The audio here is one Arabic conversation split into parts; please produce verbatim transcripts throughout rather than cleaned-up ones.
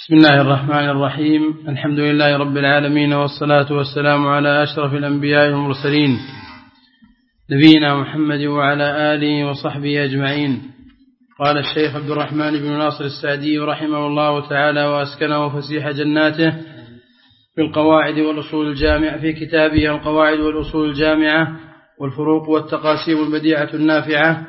بسم الله الرحمن الرحيم. الحمد لله رب العالمين، والصلاة والسلام على أشرف الأنبياء والمرسلين نبينا محمد وعلى آله وصحبه أجمعين. قال الشيخ عبد الرحمن بن ناصر السعدي رحمه الله تعالى وأسكنه فسيح جناته في القواعد والأصول الجامعة في كتابه القواعد والأصول الجامعة والفروق والتقاسيم البديعة النافعة: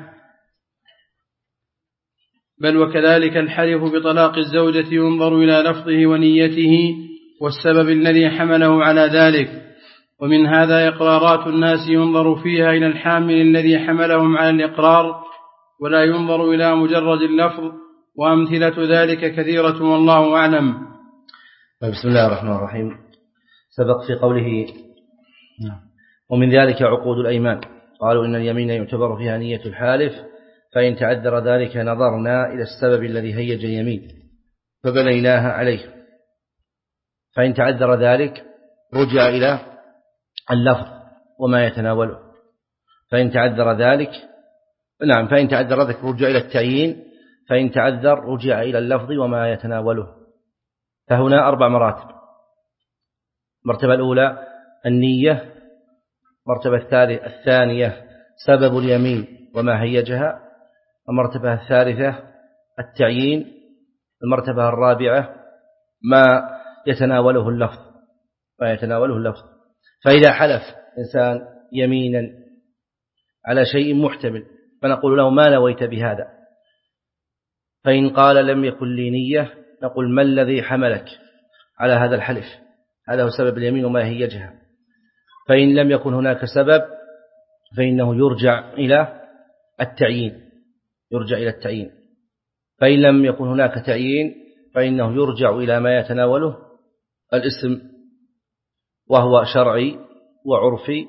بل وكذلك الحلف بطلاق الزوجة ينظر إلى لفظه ونيته والسبب الذي حمله على ذلك، ومن هذا إقرارات الناس ينظر فيها إلى الحامل الذي حملهم على الإقرار، ولا ينظر إلى مجرد اللفظ، وأمثلة ذلك كثيرة والله أعلم. بسم الله الرحمن الرحيم. سبق في قوله ومن ذلك عقود الأيمان، قالوا إن اليمين يعتبر فيها نية الحالف، فإن تعذر ذلك نظرنا إلى السبب الذي هيج اليمين فبنيناها عليه، فإن تعذر ذلك رجع إلى اللفظ وما يتناوله، فإن تعذر ذلك نعم فإن تعذر ذلك رجع إلى التعيين، فإن تعذر رجع إلى اللفظ وما يتناوله. فهنا أربع مراتب: المرتبة الأولى النية، المرتبة الثانية سبب اليمين وما هيجها، المرتبة الثالثة التعيين، المرتبة الرابعة ما يتناوله اللفظ ما يتناوله اللفظ. فإذا حلف إنسان يمينا على شيء محتمل فنقول له ما نويت بهذا؟ فإن قال لم يكن لي نية نقول ما الذي حملك على هذا الحلف؟ هذا هو سبب اليمين وما هيجها. فإن لم يكن هناك سبب فإنه يرجع إلى التعيين يرجع إلى التعيين فإن لم يكن هناك تعيين فإنه يرجع إلى ما يتناوله الاسم، وهو شرعي وعرفي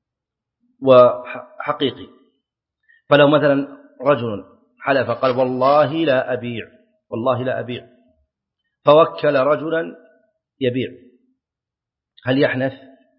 وحقيقي. فلو مثلا رجل حلف قال والله لا أبيع والله لا أبيع فوكل رجلا يبيع، هل يحنث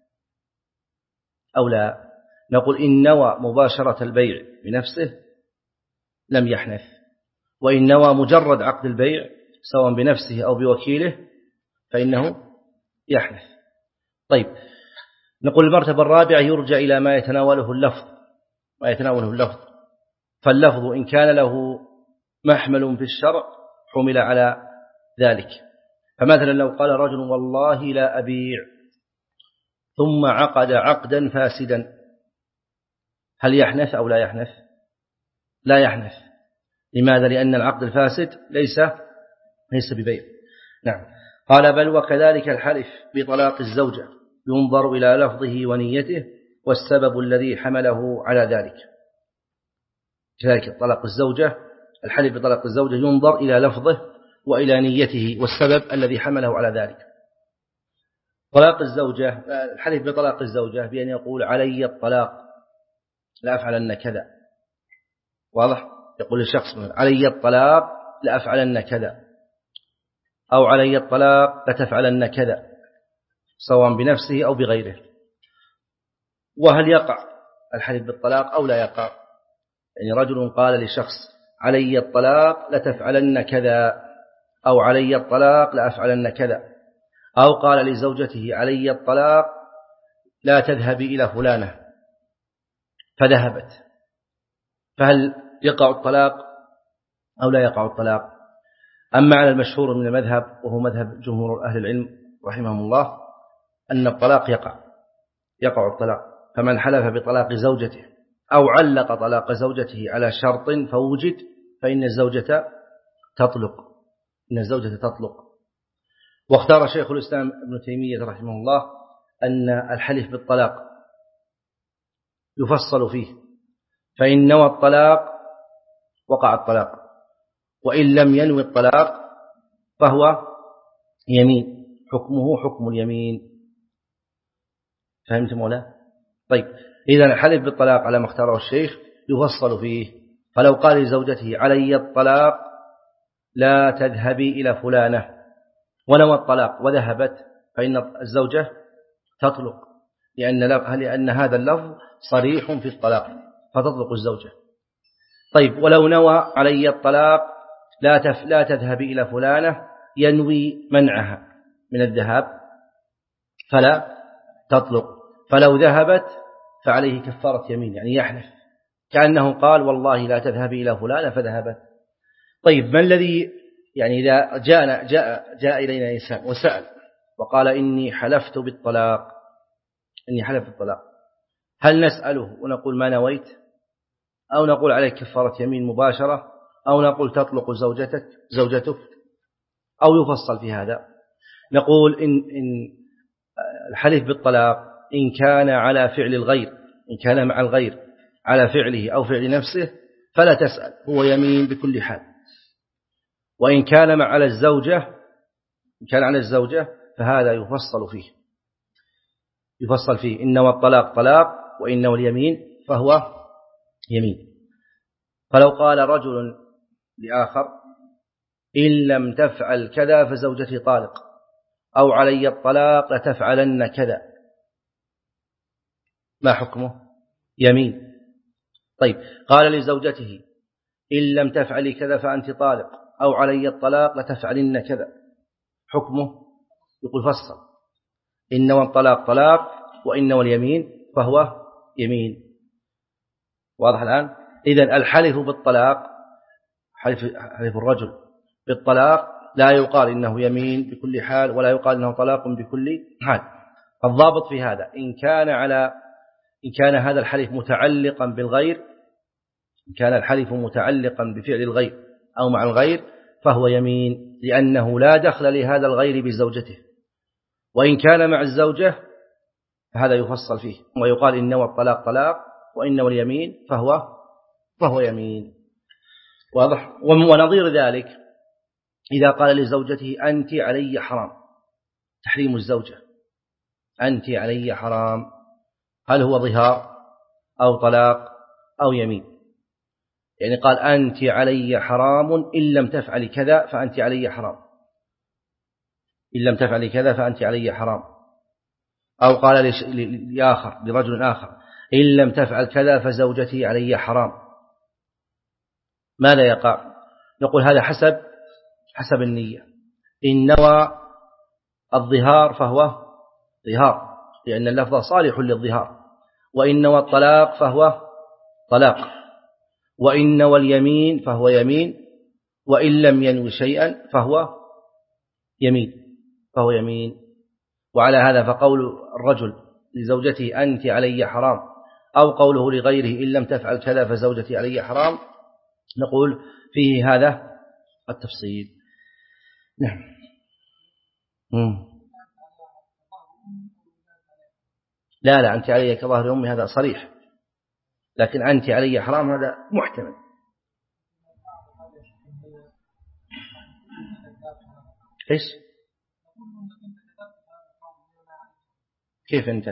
أو لا؟ نقول إن نوى مباشرة البيع بنفسه لم يحنث، وإن نوى مجرد عقد البيع سواء بنفسه أو بوكيله فإنه يحنث. طيب، نقول المرتبة الرابعة يرجع إلى ما يتناوله اللفظ ما يتناوله اللفظ فاللفظ إن كان له محمل في الشرع حمل على ذلك. فمثلا لو قال رجل والله لا أبيع ثم عقد عقدا فاسدا، هل يحنث أو لا يحنث؟ لا يحنث. لماذا؟ لأن العقد الفاسد ليس ليس ببيع. نعم. قال بل وكذلك الحلف بطلاق الزوجة ينظر إلى لفظه ونيته والسبب الذي حمله على ذلك. كذلك طلاق الزوجة الحلف بطلاق الزوجة ينظر إلى لفظه وإلى نيته والسبب الذي حمله على ذلك. طلاق الزوجة الحلف بطلاق الزوجة بأن يقول علي الطلاق لا أفعلن كذا، واضح؟ يقول الشخص علي الطلاق لا أفعلن كذا، أو علي الطلاق لا تفعلن كذا، سواء بنفسه أو بغيره. وهل يقع الحلف بالطلاق أو لا يقع؟ يعني رجل قال لشخص علي الطلاق لا تفعلن كذا، أو علي الطلاق لا أفعلن كذا، أو قال لزوجته علي الطلاق لا تذهبي إلى فلانة فذهبت، فهل يقع الطلاق أو لا يقع الطلاق؟ أما على المشهور من المذهب وهو مذهب جمهور أهل العلم رحمهم الله أن الطلاق يقع يقع الطلاق. فمن حلف بطلاق زوجته أو علق طلاق زوجته على شرط فوجد فإن الزوجة تطلق إن الزوجة تطلق. واختار شيخ الإسلام ابن تيمية رحمه الله أن الحلف بالطلاق يفصل فيه، فإن نوى الطلاق وقع الطلاق، وإن لم ينوي الطلاق فهو يمين حكمه حكم اليمين. فهمت مولا؟ طيب، إذا الحلف بالطلاق على ما اختاره الشيخ يفصل فيه. فلو قال لزوجته علي الطلاق لا تذهبي إلى فلانة ونوى الطلاق وذهبت فإن الزوجة تطلق، لأن, لأن هذا اللفظ صريح في الطلاق فتطلق الزوجة. طيب، ولو نوى علي الطلاق لا تف لا تذهبي إلى فلانة ينوي منعها من الذهاب فلا تطلق، فلو ذهبت فعليه كفارة يمين، يعني يحلف كأنه قال والله لا تذهبي إلى فلانة فذهبت. طيب ما الذي يعني إذا جاء, جاء, جاء إلينا إنسان وسأل وقال إني حلفت بالطلاق، إني حلفت بالطلاق، هل نسأله ونقول ما نويت، أو نقول عليك كفارة يمين مباشرة، أو نقول تطلق زوجتك زوجتك، أو يفصل في هذا؟ نقول إن, إن الحلف بالطلاق إن كان على فعل الغير، إن كان مع الغير على فعله أو فعل نفسه فلا تسأل، هو يمين بكل حال. وإن كان مع على الزوجة، إن كان على الزوجة فهذا يفصل فيه، يفصل فيه إنه الطلاق طلاق وإنه اليمين فهو يمين. فلو قال رجل لآخر إن لم تفعل كذا فزوجتي طالق، أو علي الطلاق لتفعلن كذا، ما حكمه؟ يمين. طيب قال لزوجته إن لم تفعلي كذا فأنت طالق، أو علي الطلاق لتفعلن كذا، حكمه؟ يقول فصل، إنه الطلاق طلاق وإنه اليمين فهو يمين. واضح الآن؟ إذن الحلف بالطلاق، حلف, حلف الرجل بالطلاق لا يقال إنه يمين بكل حال، ولا يقال إنه طلاق بكل حال. الضابط في هذا إن كان على إن كان هذا الحلف متعلقا بالغير، إن كان الحلف متعلقا بفعل الغير أو مع الغير فهو يمين، لأنه لا دخل لهذا الغير بزوجته. وإن كان مع الزوجة فهذا يفصل فيه ويقال إنه الطلاق طلاق وإنه اليمين فهو فهو يمين. واضح؟ ونظير ذلك إذا قال لزوجته أنت علي حرام، تحريم الزوجة، أنت علي حرام، هل هو ظهار أو طلاق أو يمين؟ يعني قال أنت علي حرام إن لم تفعلي كذا فأنت علي حرام، إن لم تفعلي كذا فأنت علي حرام. أو قال لآخر لرجل آخر إن لم تفعل كذا فزوجتي علي حرام، ماذا يقع؟ نقول هذا حسب حسب النية. إن نوى الظهار فهو ظهار، لأن اللفظ صالح للظهار. وإن نوى الطلاق فهو طلاق، وإن نوى اليمين فهو يمين، وإن لم ينوي شيئا فهو يمين فهو يمين. وعلى هذا فقول الرجل لزوجته أنت علي حرام، أو قوله لغيره إن لم تفعل كذا فزوجتي علي حرام، نقول فيه هذا التفصيل. نعم. لا لا أنت علي كظهر أمي هذا صريح، لكن أنت علي حرام هذا محتمل. إيش؟ كيف أنت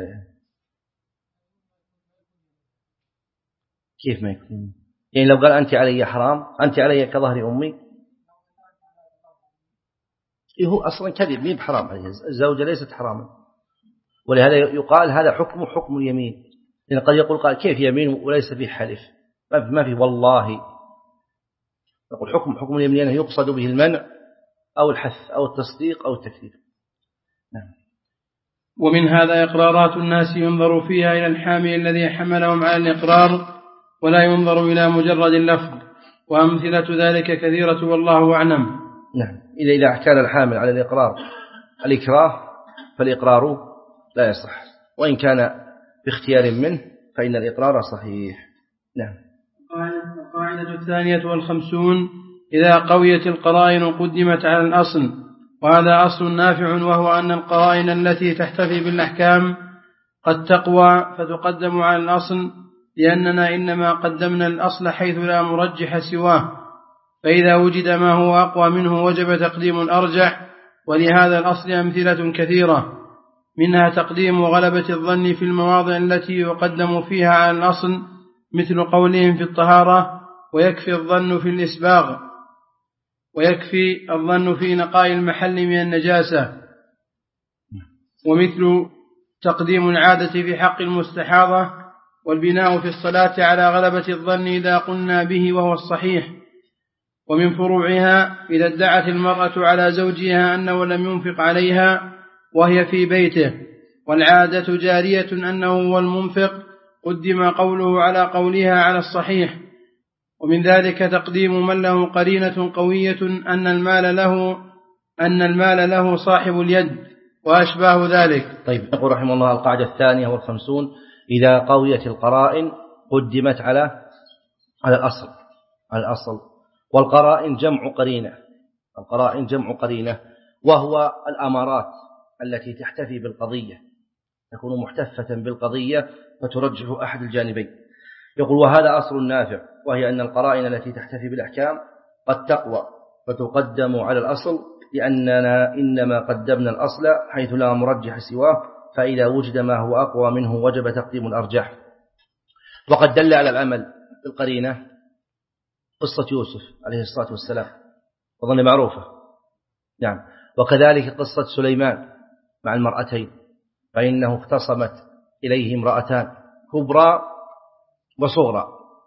كيف ما يكون؟ يعني لو قال أنت علي حرام، أنت علي كظهر أمي، هو أصلا كذب، مين بحرام عليه؟ الزوجة ليست حراما، ولهذا يقال هذا حكم حكم اليمين. لأن قد يقول قال كيف يمين وليس فيه حلف، ما في والله. نقول حكم حكم اليمين أنه يقصد به المنع أو الحث أو التصديق أو التكذيب. نعم. ومن هذا إقرارات الناس ينظر فيها إلى الحامل الذي حملهم على الإقرار، ولا ينظر إلى مجرد اللفظ، وأمثلة ذلك كثيرة والله أعلم. نعم. إذا إذا كان الحامل على الإقرار الإكراه فالإقرار لا يصح، وإن كان باختيار منه فإن الإقرار صحيح. نعم. القاعدة الثانية والخمسون إذا قويت القرائن قدمت على الأصل، وهذا أصل نافع، وهو أن القرائن التي تحتفي بالأحكام قد تقوى فتقدم على الأصل، لأننا إنما قدمنا الأصل حيث لا مرجح سواه، فإذا وجد ما هو أقوى منه وجب تقديم الأرجح. ولهذا الأصل أمثلة كثيرة، منها تقديم غلبة الظن في المواضع التي يقدم فيها على الأصل، مثل قولهم في الطهارة ويكفي الظن في الإسباغ، ويكفي الظن في نقاء المحل من النجاسة. ومثل تقديم العادة في حق المستحاضة، والبناء في الصلاة على غلبة الظن إذا قلنا به وهو الصحيح. ومن فروعها إذا ادعت المرأة على زوجها أنه لم ينفق عليها وهي في بيته والعادة جارية أنه هو المنفق قدم قوله على قولها على الصحيح. ومن ذلك تقديم من له قرينة قوية أن المال له أن المال له صاحب اليد وأشباه ذلك. طيب، يقول رحمه الله القاعدة الثانية والخمسون: إذا قويت القرائن قدمت على على الأصل على الأصل والقرائن جمع قرينة القرائن جمع قرينة وهو الأمارات التي تحتفي بالقضية، تكون محتفة بالقضية فترجح أحد الجانبين. يقول: وهذا أصل نافع، وهي أن القرائن التي تحتفي بالأحكام قد تقوى فتقدم على الأصل، لأننا إنما قدمنا الأصل حيث لا مرجح سواه، فإذا وجد ما هو أقوى منه وجب تقديم الأرجح. وقد دل على العمل بالقرينة قصة يوسف عليه الصلاة والسلام، وظن معروفة، نعم، وكذلك قصة سليمان مع المرأتين، فإنه اختصمت إليه امرأتان كبرى وصغرى،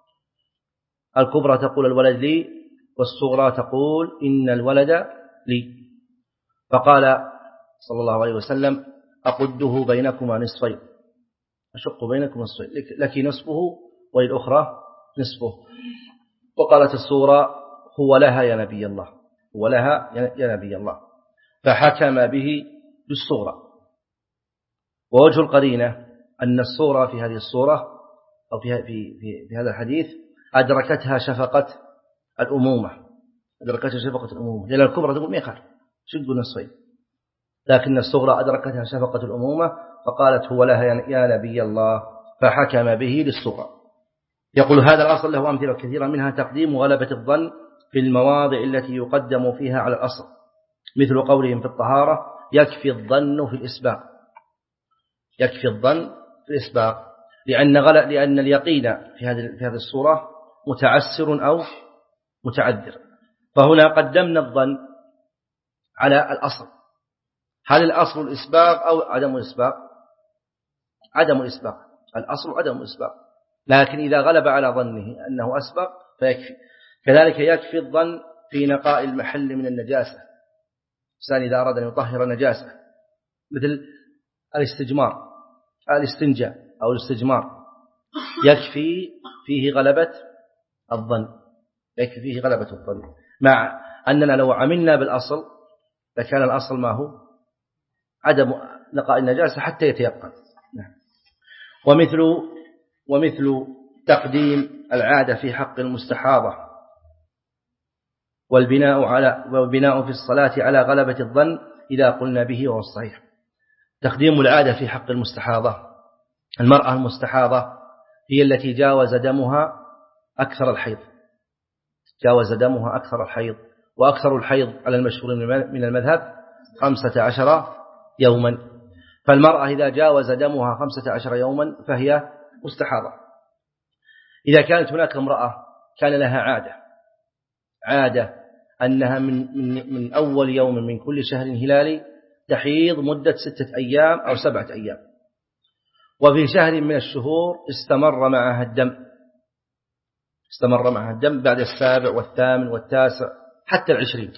الكبرى تقول الولد لي، والصغرى تقول إن الولد لي، فقال صلى الله عليه وسلم: أقده بينكما نصفين، أشق بينكم نصفين، لك نصفه وللأخرى نصفه. وقالت الصغرى: هو لها يا نبي الله، هو لها يا نبي الله، فحكم به بالصغرى. ووجه القرينة أن الصغرى في هذه الصورة أو في, في, في, في هذا الحديث أدركتها شفقة الأمومة أدركتها شفقة الأمومة لأن الكبرى تقول ما يخالف شق نصفين، لكن الصغرى أدركتها شفقة الأمومة فقالت: هو لها يا نبي الله، فحكم به للصغرى. يقول: هذا الأصل له أمثلة كثيرة، منها تقديم غلبة الظن في المواضع التي يقدم فيها على الأصل، مثل قولهم في الطهارة: يكفي الظن في الإسباق يكفي الظن في الإسباق لأن غلق لأن اليقين في هذه في هذه الصورة متعسر أو متعذر، فهنا قدمنا الظن على الأصل. هل الأصل الإسباق أو عدم الإسباق؟ عدم الإسباق، الأصل عدم الإسباق، لكن إذا غلب على ظنه أنه أسبق فيكفي. كذلك يكفي الظن في نقاء المحل من النجاسة، الإنسان إذا أراد أن يطهر نجاسة مثل الاستجمار الاستنجاء أو الاستجمار يكفي فيه غلبة الظن يكفي فيه غلبة الظن مع أننا لو عملنا بالأصل لكان الأصل ما هو عدم نقاء النجاسة حتى يتيقن. ومثل ومثل تقديم العادة في حق المستحاضة والبناء على والبناء في الصلاة على غلبة الظن إذا قلنا به وهو الصحيح. تقديم العادة في حق المستحاضة، المرأة المستحاضة هي التي جاوز دمها أكثر الحيض جاوز دمها أكثر الحيض وأكثر الحيض على المشهور من المذهب خمسة عشر يوما، فالمرأة إذا جاوز دمها خمسة عشر يوما فهي مستحاضة. إذا كانت هناك امرأة كان لها عادة عادة أنها من, من, من أول يوم من كل شهر هلالي تحيض مدة ستة أيام أو سبعة أيام، وفي شهر من الشهور استمر معها الدم استمر معها الدم بعد السابع والثامن والتاسع حتى العشرين،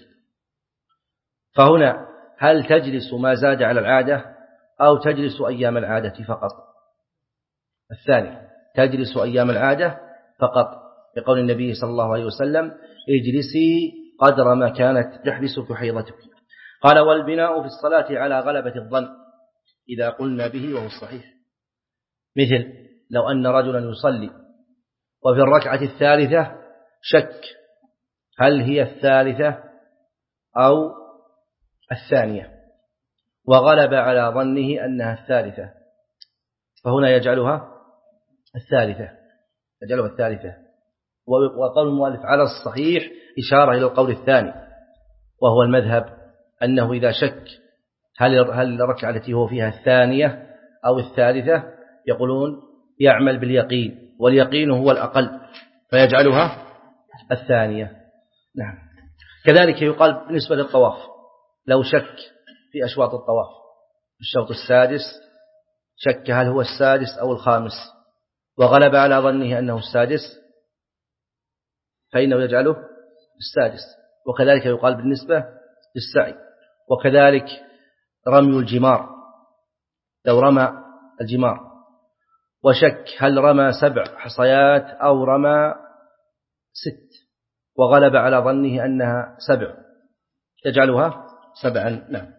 فهنا هل تجلس ما زاد على العادة أو تجلس أيام العادة فقط؟ الثاني، تجلس أيام العادة فقط، بقول النبي صلى الله عليه وسلم: اجلسي قدر ما كانت تحبسك حيضتك. قال: والبناء في الصلاة على غلبة الظن إذا قلنا به وهو الصحيح، مثل لو أن رجلا يصلي وفي الركعة الثالثة شك هل هي الثالثة أو الثانية، وغلب على ظنه أنها الثالثة، فهنا يجعلها الثالثة يجعلها الثالثة وقول المؤلف على الصحيح إشارة إلى القول الثاني، وهو المذهب أنه إذا شك هل هل الركعة التي هو فيها الثانية أو الثالثة يقولون يعمل باليقين، واليقين هو الأقل فيجعلها الثانية. نعم. كذلك يقال بالنسبة للطواف، لو شك في أشواط الطواف الشوط السادس شك هل هو السادس أو الخامس وغلب على ظنه أنه السادس فإنه يجعله السادس. وكذلك يقال بالنسبة للسعي. وكذلك رمي الجمار، لو رمى الجمار وشك هل رمى سبع حصيات أو رمى ست وغلب على ظنه أنها سبع يجعلها سبعا. نعم.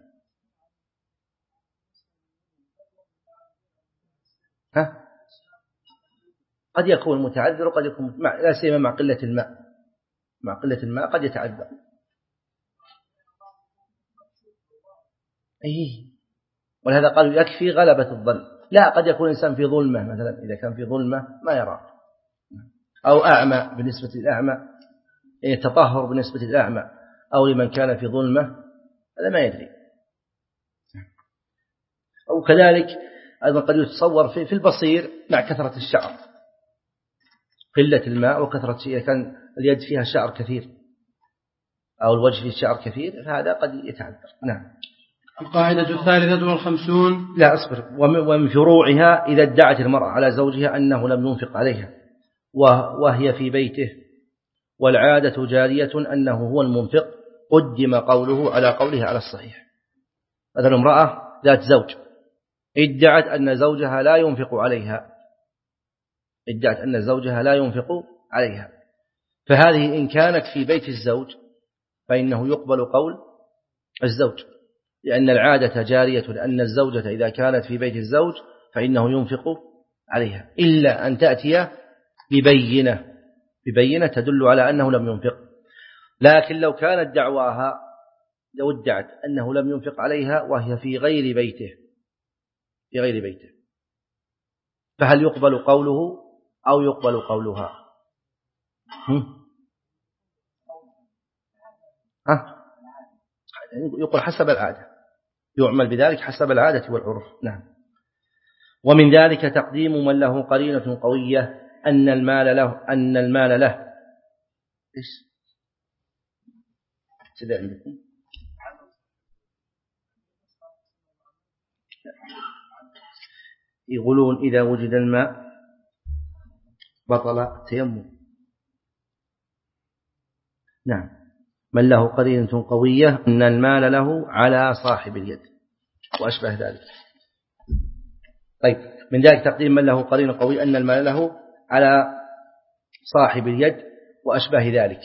ها؟ قد يكون متعذر وقد يكون مع... لا سيما مع قلة الماء، مع قلة الماء قد يتعذر. أيه. ولهذا قالوا يكفي غلبة الظن. لا، قد يكون الإنسان في ظلمة مثلا، إذا كان في ظلمة ما يرى، أو أعمى بالنسبة للأعمى، يتطهر بالنسبة للأعمى، أو لمن كان في ظلمة هذا ما يدري. أو كذلك أيضا قد يتصور في البصير مع كثرة الشعر، قلة الماء وكثرة شيء، كان اليد فيها شعر كثير أو الوجه فيه شعر كثير، هذا قد يتعذر. نعم. القاعدة الثالثة والخمسون. لا أصبر. ومن فروعها إذا ادعت المرأة على زوجها أنه لم ينفق عليها وهي في بيته والعادة جارية أنه هو المنفق، قدم قوله على قوله على الصحيح. مثلا امرأة ذات زوج ادعت أن زوجها لا ينفق عليها، ادعت أن زوجها لا ينفق عليها، فهذه إن كانت في بيت الزوج فإنه يقبل قول الزوج، لأن العادة جارية، لأن الزوجة إذا كانت في بيت الزوج فإنه ينفق عليها، إلا أن تأتي ببينة ببينة تدل على أنه لم ينفق. لكن لو كانت دعواها، لو ادعت أنه لم ينفق عليها وهي في غير بيته في غير بيته فهل يقبل قوله أو يقبل قولها؟ ها؟ يقول حسب العادة، يعمل بذلك حسب العادة والعرف. نعم. ومن ذلك تقديم من له قرينة قوية أن المال له أن المال له إيش سيدي عندكم؟ يقولون إذا وجد الماء بطل تيمم. نعم. من له قرينة قوية أن المال له على صاحب اليد وأشبه ذلك. طيب، من ذلك تقديم من له قرينة قوية أن المال له على صاحب اليد وأشبه ذلك.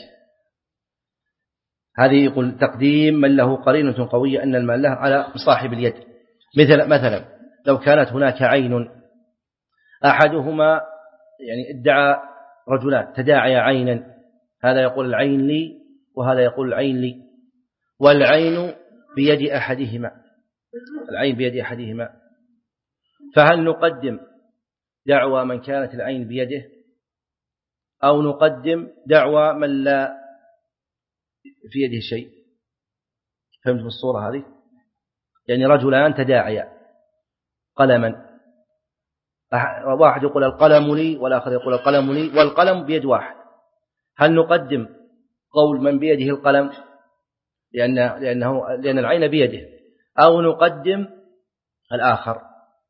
هذه يقول تقديم من له قرينة قوية أن المال له على صاحب اليد. مثل مثلا لو كانت هناك عين أحدهما، يعني ادعى رجلان تداعي عينا، هذا يقول العين لي وهذا يقول العين لي، والعين بيد أحدهما العين بيد أحدهما فهل نقدم دعوى من كانت العين بيده أو نقدم دعوى من لا في يده شيء؟ فهمت الصورة هذه؟ يعني رجلان تداعيا قلما، واحد يقول القلم لي والآخر يقول القلم لي، والقلم بيد واحد، هل نقدم قول من بيده القلم لأن لأنه لأن العين بيده، أو نقدم الآخر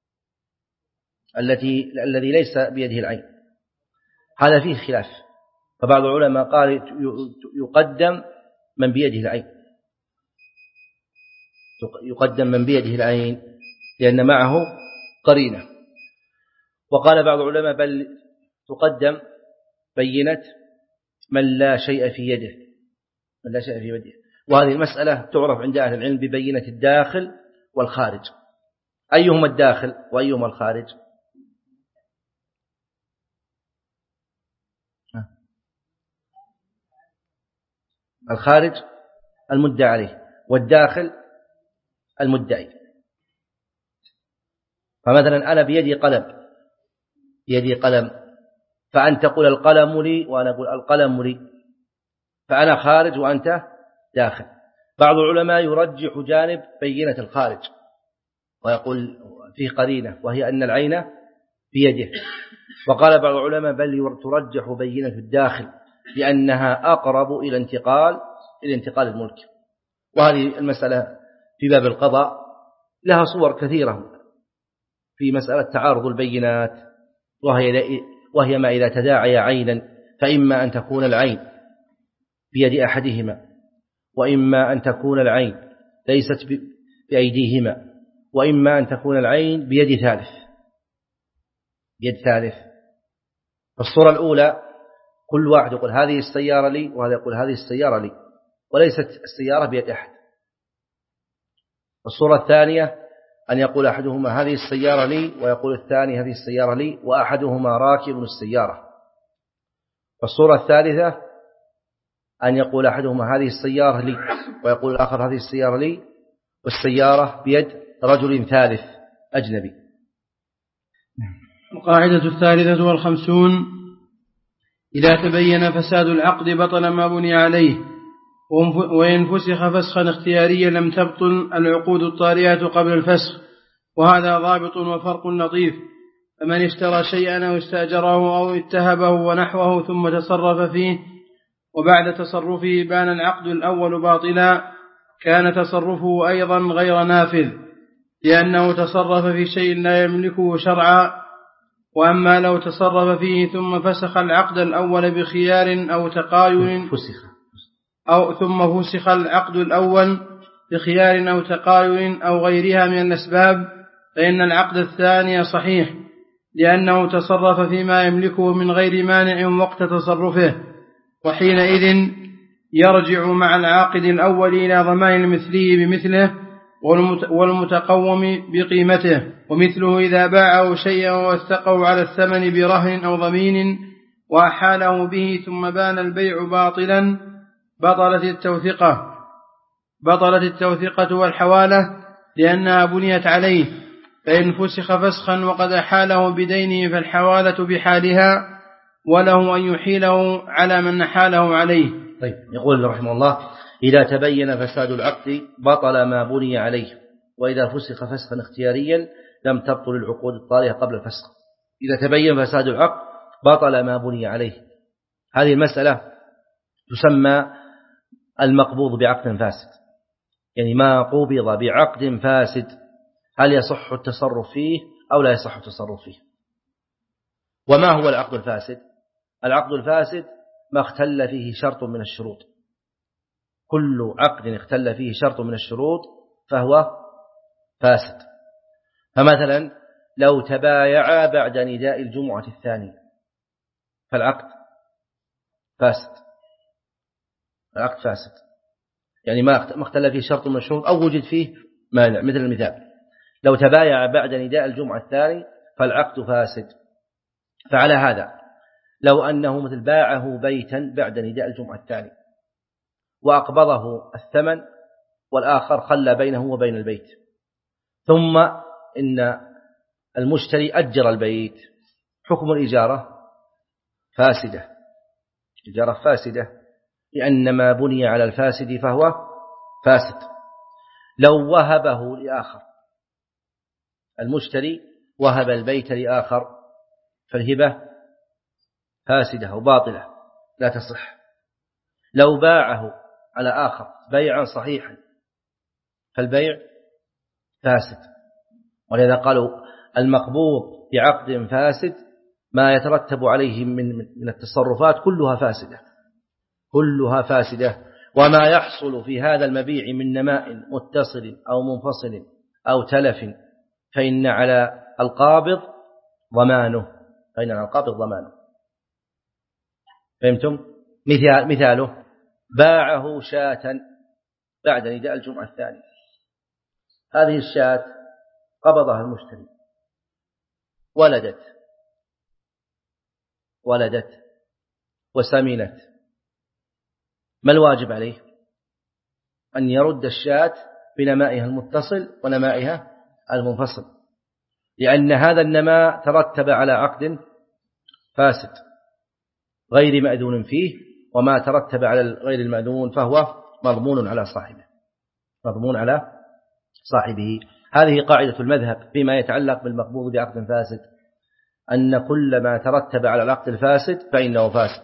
التي الذي ليس بيده العين؟ هذا فيه خلاف. فبعض العلماء قال يقدم من بيده العين يقدم من بيده العين لأن معه قرينة. وقال بعض العلماء بل تقدم بينة من لا شيء في يده من لا شيء في يده. وهذه المسألة تعرف عند أهل العلم ببينة الداخل والخارج. أيهما الداخل وأيهما الخارج؟ الخارج المدعى عليه والداخل المدعي. فمثلا أنا بيدي قلم بيدي قلم فأنت تقول القلم لي وأنا أقول القلم لي، فأنا خارج وأنت داخل. بعض العلماء يرجح جانب بينة الخارج ويقول فيه قرينة وهي أن العين بيده. وقال بعض العلماء بل ترجح بينة الداخل لأنها أقرب إلى انتقال إلى انتقال الملك. وهذه المسألة في باب القضاء لها صور كثيرة في مسألة تعارض البينات، وهي وهي ما إذا تداعي عينا فإما أن تكون العين بيد أحدهما، وإما أن تكون العين ليست بأيديهما، وإما أن تكون العين بيد ثالث بيد ثالث. الصورة الأولى كل واحد يقول هذه السيارة لي، وهذا يقول هذه السيارة لي، وليست السيارة بيد أحد. الصورة الثانية أن يقول أحدهما هذه السيارة لي، ويقول الثاني هذه السيارة لي، وأحدهما راكب السيارة. الصورة الثالثة أن يقول أحدهما هذه السيارة لي، ويقول الآخر هذه السيارة لي، والسيارة بيد رجل ثالث أجنبي. القاعدة الثالثة والخمسون: إذا تبين فساد العقد بطل ما بني عليه، وإن فسخ فسخا اختياريا لم تبطل العقود الطارئة قبل الفسخ، وهذا ضابط وفرق لطيف. فمن اشترى شيئا أو استأجره أو اتهبه ونحوه ثم تصرف فيه، وبعد تصرفه بان العقد الأول باطلا، كان تصرفه أيضا غير نافذ، لأنه تصرف في شيء لا يملكه شرعا. وأما لو تصرف فيه ثم فسخ العقد الأول بخيار أو تقايل فسخ أو ثم فسخ العقد الأول بخيار أو تقايل أو غيرها من الأسباب، فإن العقد الثاني صحيح، لأنه تصرف فيما يملكه من غير مانع وقت تصرفه، وحينئذ يرجع مع العاقد الأول إلى ضمان المثلي بمثله والمتقوم بقيمته. ومثله إذا باعه شيئا واستقوا على الثمن برهن أو ضمين وأحاله به ثم بان البيع باطلا، بطلت التوثقة بطلت التوثقة والحوالة، لأنها بنيت عليه. فإن فسخ فسخا وقد أحاله بدينه فالحوالة بحالها، وله أن يحيله على من أحاله عليه. طيب، يقول رحمه الله: إذا تبين فساد العقد بطل ما بني عليه، وإذا فسخ فسخا اختياريا لم تبطل العقود الطارئة قبل الفسخ. إذا تبين فساد العقد بطل ما بني عليه. هذه المسألة تسمى المقبوض بعقد فاسد، يعني ما قبض بعقد فاسد، هل يصح التصرف فيه أو لا يصح التصرف فيه؟ وما هو العقد الفاسد؟ العقد الفاسد ما اختل فيه شرط من الشروط. كل عقد اختل فيه شرط من الشروط فهو فاسد. فمثلا لو تبايعا بعد نداء الجمعة الثانية فالعقد فاسد، العقد فاسد، يعني ما اختل فيه شرط من الشروط أو وجد فيه مانع. مثل المثال: لو تبايع بعد نداء الجمعة الثاني فالعقد فاسد. فعلى هذا لو أنه مثل باعه بيتا بعد نداء الجمعة الثاني وأقبضه الثمن والآخر خلى بينه وبين البيت، ثم إن المشتري أجر البيت، حكم الإجارة فاسدة، إجارة فاسدة، لأن ما بني على الفاسد فهو فاسد. لو وهبه لآخر، المشتري وهب البيت لآخر، فالهبة فاسدة وباطلة لا تصح. لو باعه على آخر بيعا صحيحا فالبيع فاسد. ولذا قالوا المقبوض بعقد فاسد ما يترتب عليه من من التصرفات كلها فاسدة، كلها فاسدة. وما يحصل في هذا المبيع من نماء متصل أو منفصل أو تلف فإن على القابض ضمانه، فإن على القابض ضمانه. فهمتم؟ مثال مثاله: باعه شاة بعد نداء الجمعة الثانية، هذه الشاة قبضها المشتري، ولدت ولدت وسمنت، ما الواجب عليه؟ أن يرد الشاة بنمائها المتصل ونمائها المنفصل، لأن هذا النماء ترتب على عقد فاسد غير مأذون فيه، وما ترتب على غير المأذون فهو مضمون على صاحبه، مضمون على صاحبه. هذه قاعدة المذهب فيما يتعلق بالمقبوض بعقد فاسد، أن كل ما ترتب على العقد الفاسد فإنه فاسد.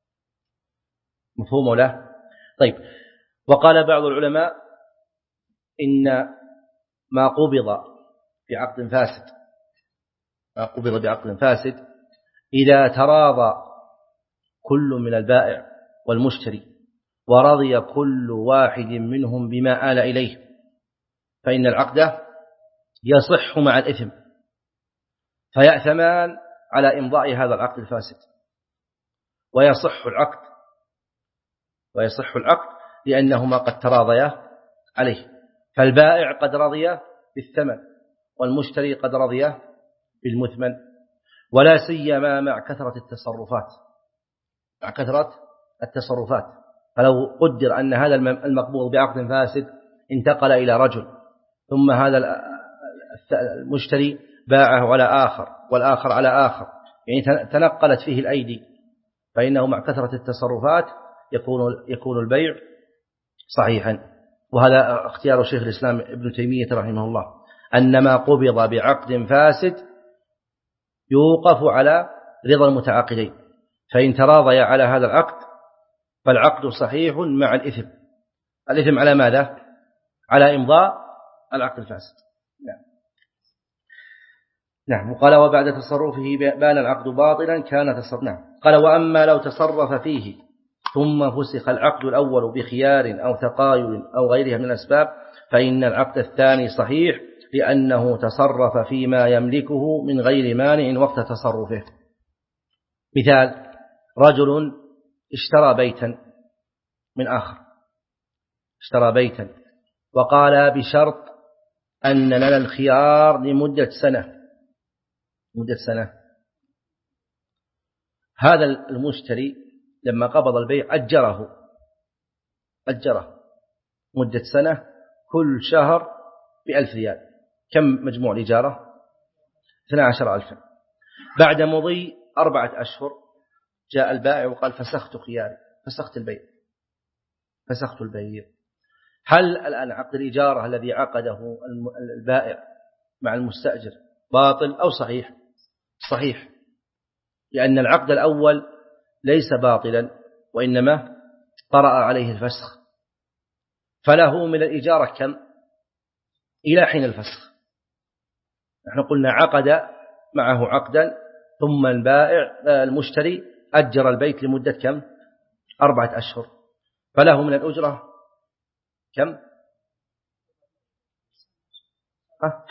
مفهوم له؟ طيب. وقال بعض العلماء إن ما قبض بعقد فاسد ما قبض بعقد فاسد إذا تراضى كل من البائع والمشتري ورضي كل واحد منهم بما آل إليه فإن العقد يصح مع الإثم، فيأثمان على إمضاء هذا العقد الفاسد، ويصح العقد ويصح العقد لأنهما قد تراضيا عليه، فالبائع قد رضي بالثمن والمشتري قد رضي بالمثمن، ولا سيما مع كثرة التصرفات مع كثرة التصرفات فلو قدر أن هذا المقبوض بعقد فاسد انتقل إلى رجل، ثم هذا المشتري باعه على آخر والآخر على آخر، يعني تنقلت فيه الأيدي، فإنه مع كثرة التصرفات يكون يكون البيع صحيحا. وهذا اختيار شيخ الإسلام ابن تيمية رحمه الله، أن ما قبض بعقد فاسد يوقف على رضا المتعاقدين، فإن تراضيا على هذا العقد فالعقد صحيح مع الإثم. الإثم على ماذا؟ على إمضاء العقد الفاسد. نعم. نعم. وقال وبعد تصرفه بان العقد باطلا كان تصرف. نعم. قال وأما لو تصرف فيه ثم فسخ العقد الأول بخيار أو تقايل أو غيرها من الأسباب فإن العقد الثاني صحيح، لأنه تصرف فيما يملكه من غير مانع وقت تصرفه. مثال: رجل اشترى بيتا من آخر اشترى بيتا وقال بشرط أن لنا الخيار لمدة سنة مدة سنة هذا المشتري لما قبض البيع أجره أجره مدة سنة كل شهر بألف ريال. كم مجموع الإجارة؟ اثنا عشر ألفا. بعد مضي أربعة أشهر جاء البائع وقال فسخت خياري فسخت البيع فسخت البيع هل الآن عقد الإجارة الذي عقده البائع مع المستأجر باطل أو صحيح؟ صحيح، لأن العقد الأول ليس باطلا وإنما طرأ عليه الفسخ، فله من الإجارة كم؟ إلى حين الفسخ. نحن قلنا عقد معه عقدا ثم البائع المشتري أجر البيت لمدة كم؟ أربعة أشهر، فله من الأجرة كم؟ ها؟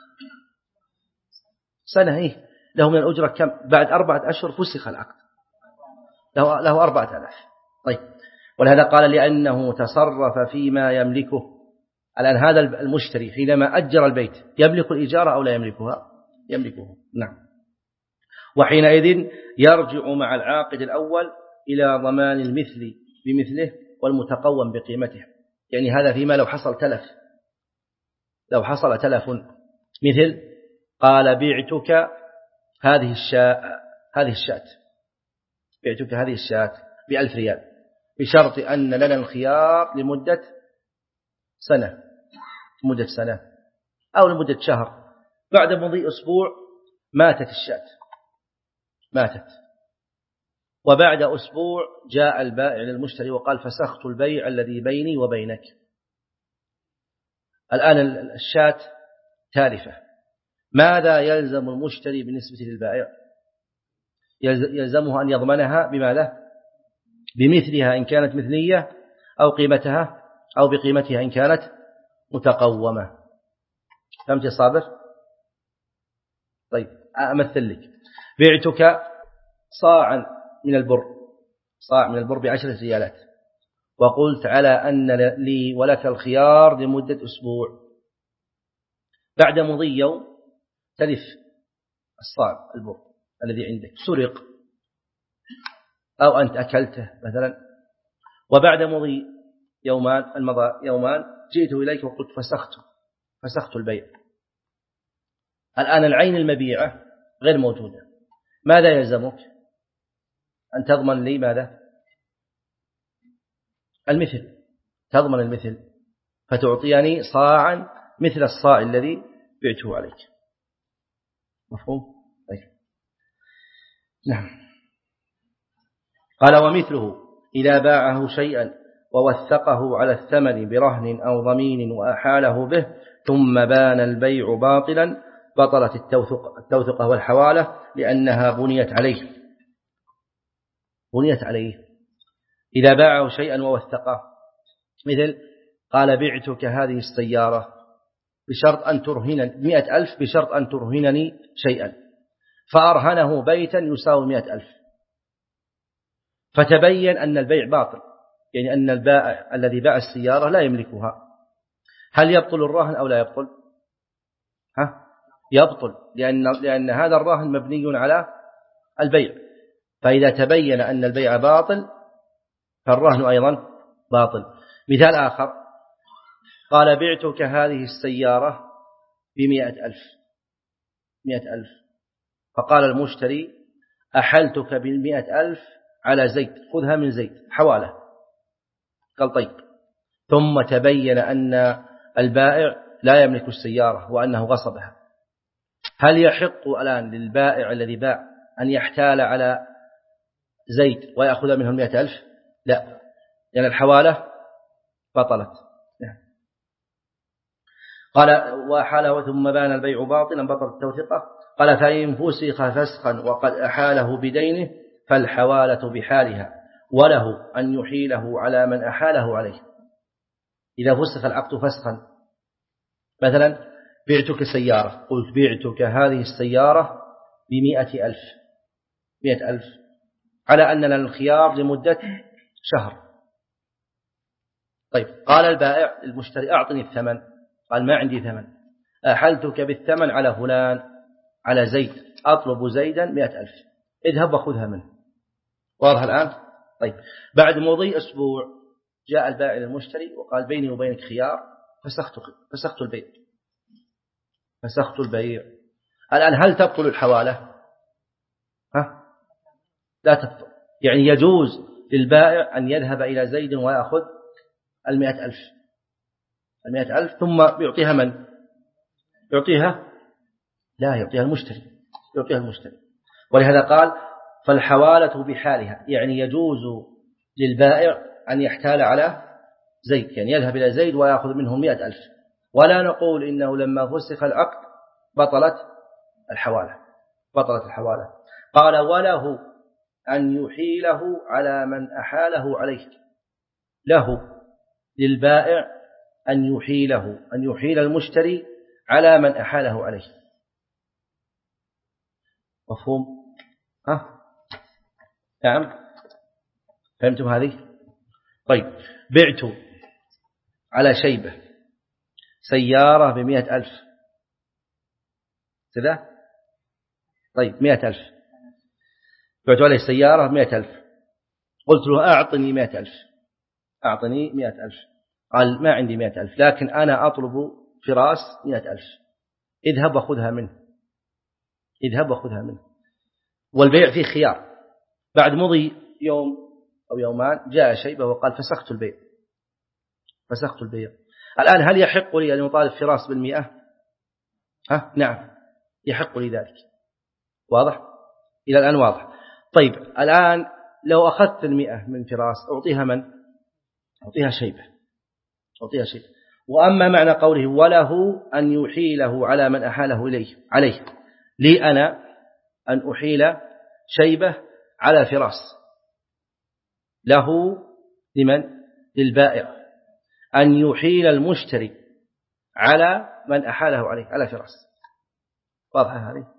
سنة. إيه؟ له من الأجرة كم؟ بعد أربعة أشهر فسخ العقد، له, له أربعة آلاف. طيب، ولهذا قال لأنه تصرف فيما يملكه. الآن هذا المشتري حينما أجر البيت يملك الإجارة أو لا يملكها؟ يملكه. نعم. وحينئذ يرجع مع العاقد الأول إلى ضمان المثل بمثله والمتقوم بقيمته. يعني هذا فيما لو حصل تلف لو حصل تلف مثل قال بعتك هذه الشاة هذه الشاة بعتك هذه الشاة بألف ريال بشرط أن لنا الخيار لمدة سنة مدة سنة أو لمدة شهر. بعد مضي أسبوع ماتت الشاة ماتت وبعد أسبوع جاء البائع للمشتري وقال فسخت البيع الذي بيني وبينك. الآن الشاة تالفة، ماذا يلزم المشتري بالنسبة للبائع؟ يلزمه أن يضمنها بماذا؟ بمثلها إن كانت مثلية أو قيمتها أو بقيمتها إن كانت متقومة. فهمت يا صابر؟ طيب أمثل لك، بعتك صاعا من البر صاع من البر بعشرة ريالات وقلت على أن لي ولك الخيار لمدة أسبوع. بعد مضي يوم تلف الصاع البر الذي عندك، سرق أو أنت أكلته مثلا، وبعد مضي يومان المضى يومان جئت إليك وقلت فسخت فسخت البيع. الآن العين المبيعة غير موجودة، ماذا يلزمك؟ أن تضمن لي ماذا؟ المثل، تضمن المثل، فتعطيني صاعا مثل الصاع الذي بعته عليك. مفهوم؟ طيب. نعم. قال ومثله إذا باعه شيئا ووثقه على الثمن برهن أو ضمين وأحاله به ثم بان البيع باطلا بطلت التوثقة والحوالة لأنها بنيت عليه بنيت عليه إذا باعه شيئا ووثقه، مثل قال بعتك هذه السيارة بشرط أن ترهن مئة ألف بشرط أن ترهنني شيئا، فأرهنه بيتا يساوي مئة ألف، فتبين أن البيع باطل، يعني أن البائع الذي باع السيارة لا يملكها. هل يبطل الرهن أو لا يبطل؟ ها؟ يبطل، لأن, لأن هذا الرهن مبني على البيع، فإذا تبين أن البيع باطل فالرهن أيضا باطل. مثال آخر، قال بعتك هذه السيارة بمئة ألف مئة ألف، فقال المشتري أحلتك بالمئة ألف على زيد، خذها من زيد حوالة. قال طيب، ثم تبين أن البائع لا يملك السيارة وأنه غصبها، هل يحق الآن للبائع الذي باع أن يحتال على زيد ويأخذ منه المئة ألف؟ لا، لأن يعني الحوالة بطلت. قال وأحاله ثم بان البيع باطلا بطل التوثيقة. قال فإن فسخ فسخا وقد أحاله بدينه فالحوالة بحالها، وله أن يحيله على من أحاله عليه. إذا فسخ العقد فسخا، مثلا بعتك سيارة، قلت بعتك هذه السيارة بمئة ألف مئة ألف، على أننا الخيار لمدة شهر. طيب، قال البائع المشتري أعطني الثمن، قال ما عندي ثمن، أحلتك بالثمن على فلان على زيد، أطلب زيدا مئة ألف، اذهب وخذها منه. واضح الآن؟ طيب، بعد مضي أسبوع جاء البائع للمشتري وقال بيني وبينك خيار، فسخت فسخت البيع فسخت البيع الآن هل تبطل الحوالة؟ ها؟ لا تبطل، يعني يجوز للبائع أن يذهب إلى زيد ويأخذ المئة ألف المئة ألف ثم يعطيها من؟ يعطيها؟ لا، يعطيها المشتري يعطيها المشتري ولهذا قال فالحوالة بحالها، يعني يجوز للبائع أن يحتال على زيد، يعني يذهب إلى زيد ويأخذ منه مئة ألف، ولا نقول إنه لما فسخ العقد بطلت الحوالة بطلت الحوالة. قال وله أن يحيله على من أحاله عليه، له للبائع أن يحيله أن يحيل المشتري على من أحاله عليه. مفهوم؟ ها؟ نعم، فهمتم هذه؟ طيب، بعت على شيبة سيارة بمئة ألف كذا، طيب مئة ألف، بعت عليه سيارة بمئة ألف، قلت له أعطني مئة ألف أعطني مئة ألف، قال ما عندي مئة ألف، لكن أنا أطلب فراس مئة ألف، اذهب وخذها منه اذهب وخذها منه والبيع فيه خيار. بعد مضي يوم أو يومان جاء شيبة وقال فسخت البيع فسخت البيع الآن هل يحق لي أن يطالب فراس بالمئة؟ ها؟ نعم، يحق لي ذلك. واضح؟ إلى الآن واضح. طيب، الآن لو أخذت المئة من فراس أعطيها من؟ أعطيها شيبة أعطيها شيبة وأما معنى قوله وله أن يحيله على من أحاله إليه عليه، لي أنا أن أحيل شيبة على فراس، له لمن؟ للبائع أن يحيل المشتري على من أحاله عليه على فراس. واضحة هذه؟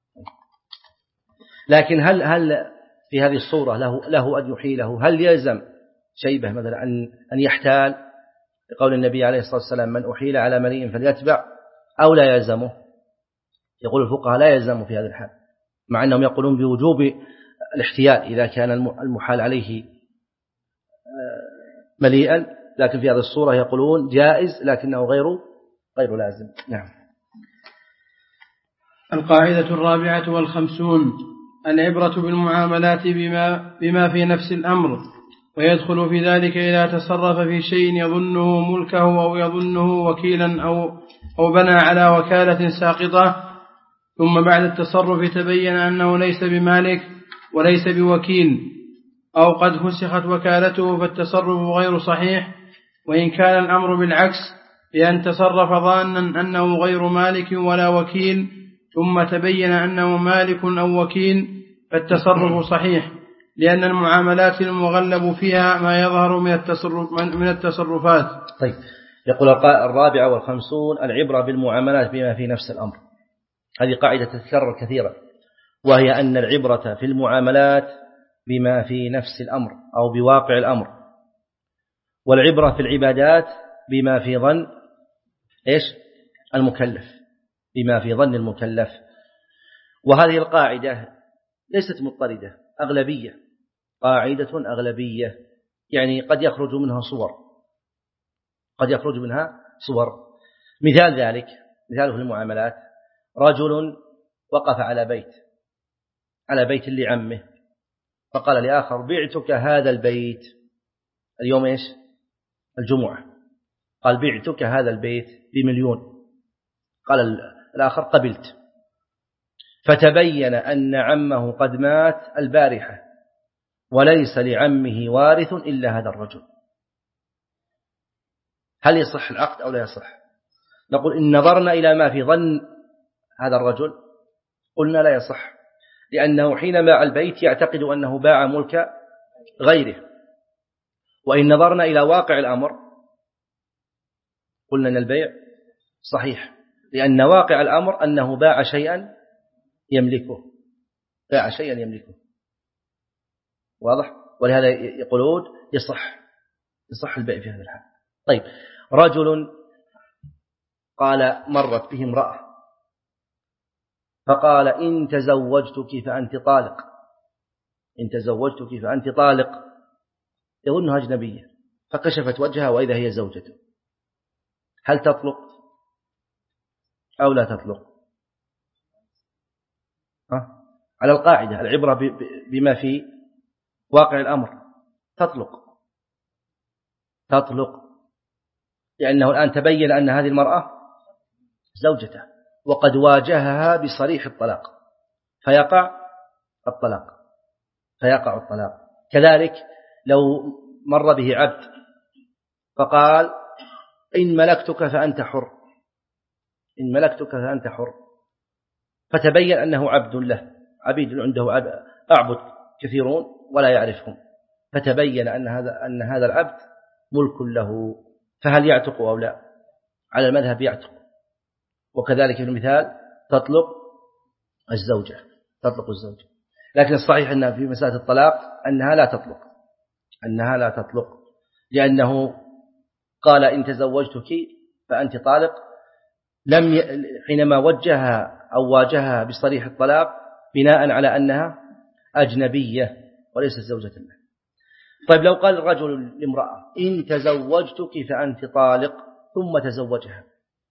لكن هل هل في هذه الصورة له له أن يحيله، هل يلزم شيبة مثلا أن أن يحتال بقول النبي عليه الصلاة والسلام من أحيل على مليء فليتبع، أو لا يلزمه؟ يقول الفقهاء لا يلزم في هذا الحال، مع أنهم يقولون بوجوب الاحتيال إذا كان المحال عليه مليئا، لكن في هذه الصورة يقولون جائز لكنه غير غير لازم. نعم. القاعدة الرابعة والخمسون: العبرة بالمعاملات بما, بما في نفس الأمر، ويدخل في ذلك إذا تصرف في شيء يظنه ملكه أو يظنه وكيلا أو, أو بنى على وكالة ساقطة، ثم بعد التصرف تبين أنه ليس بمالك وليس بوكيل، أو قد فسخت وكالته فالتصرف غير صحيح، وإن كان الأمر بالعكس بأن تصرف ظانا أنه غير مالك ولا وكيل ثم تبين أنه مالك أو وكيل فالتصرف صحيح، لأن المعاملات المغلب فيها ما يظهر من التصرف من التصرفات. طيب، يقول الرابعة والخمسون: العبرة بالمعاملات بما في نفس الأمر. هذه قاعدة تتكرر كثيرا، وهي أن العبرة في المعاملات بما في نفس الأمر أو بواقع الأمر، والعبرة في العبادات بما في ظن إيش؟ المكلف، بما في ظن المكلف. وهذه القاعدة ليست مضطردة، أغلبية، قاعدة أغلبية، يعني قد يخرج منها صور، قد يخرج منها صور. مثال ذلك، مثال في المعاملات: رجل وقف على بيت على بيت لعمه، فقال لآخر: بعتك هذا البيت اليوم إيش؟ الجمعة. قال: بعتك هذا البيت بمليون. قال الآخر: قبلت. فتبين أن عمه قد مات البارحة، وليس لعمه وارث إلا هذا الرجل. هل يصح العقد أو لا يصح؟ نقول إن نظرنا إلى ما في ظن هذا الرجل قلنا لا يصح، لأنه حين باع البيت يعتقد أنه باع ملك غيره. وإن نظرنا إلى واقع الأمر قلنا أن البيع صحيح، لأن واقع الأمر أنه باع شيئا يملكه، باع شيئا يملكه. واضح؟ ولهذا يقولون يصح يصح البيع في هذا الحال. طيب، رجل قال: مرت به امرأة، فقال: إن تزوجتك فأنت طالق، إن تزوجتك فأنت طالق. يظنها أجنبية، فكشفت وجهها وإذا هي زوجته. هل تطلق أو لا تطلق؟ ها؟ على القاعدة العبرة بما في واقع الأمر، تطلق تطلق لأنه الآن تبين أن هذه المرأة زوجته، وقد واجهها بصريح الطلاق، فيقع الطلاق فيقع الطلاق. كذلك لو مر به عبد فقال: إن ملكتك فأنت حر، إن ملكتك فأنت حر، فتبين أنه عبد له، عبيد عنده أعبد كثيرون ولا يعرفهم، فتبين أن هذا أن هذا العبد ملك له، فهل يعتق أو لا؟ على المذهب يعتق. وكذلك في المثال تطلق الزوجة تطلق الزوجة لكن الصحيح أنها في مسألة الطلاق أنها لا تطلق أنها لا تطلق لأنه قال: إن تزوجتك فأنت طالق، لم ي... حينما وجهها أو واجهها بصريح الطلاق بناء على أنها أجنبية وليست زوجة له. طيب، لو قال الرجل لامرأة: إن تزوجتك فأنت طالق، ثم تزوجها،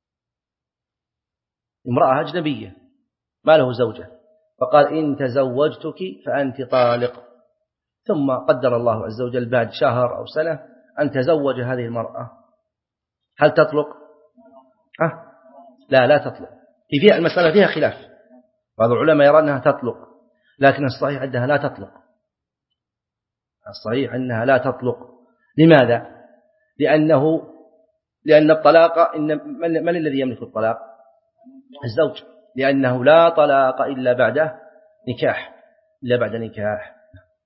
امرأة أجنبية ما له زوجة، فقال: إن تزوجتك فأنت طالق، ثم قدر الله عز وجل بعد شهر أو سنة أن تزوج هذه المرأة، هل تطلق؟ أه؟ لا لا تطلق. في فيها المسألة فيها خلاف، بعض العلماء يرى أنها تطلق، لكن الصحيح أنها لا تطلق الصحيح أنها لا تطلق. لماذا؟ لأنه لأن الطلاق إن من, من الذي يملك الطلاق؟ الزوج، لأنه لا طلاق إلا بعد نكاح إلا بعد نكاح.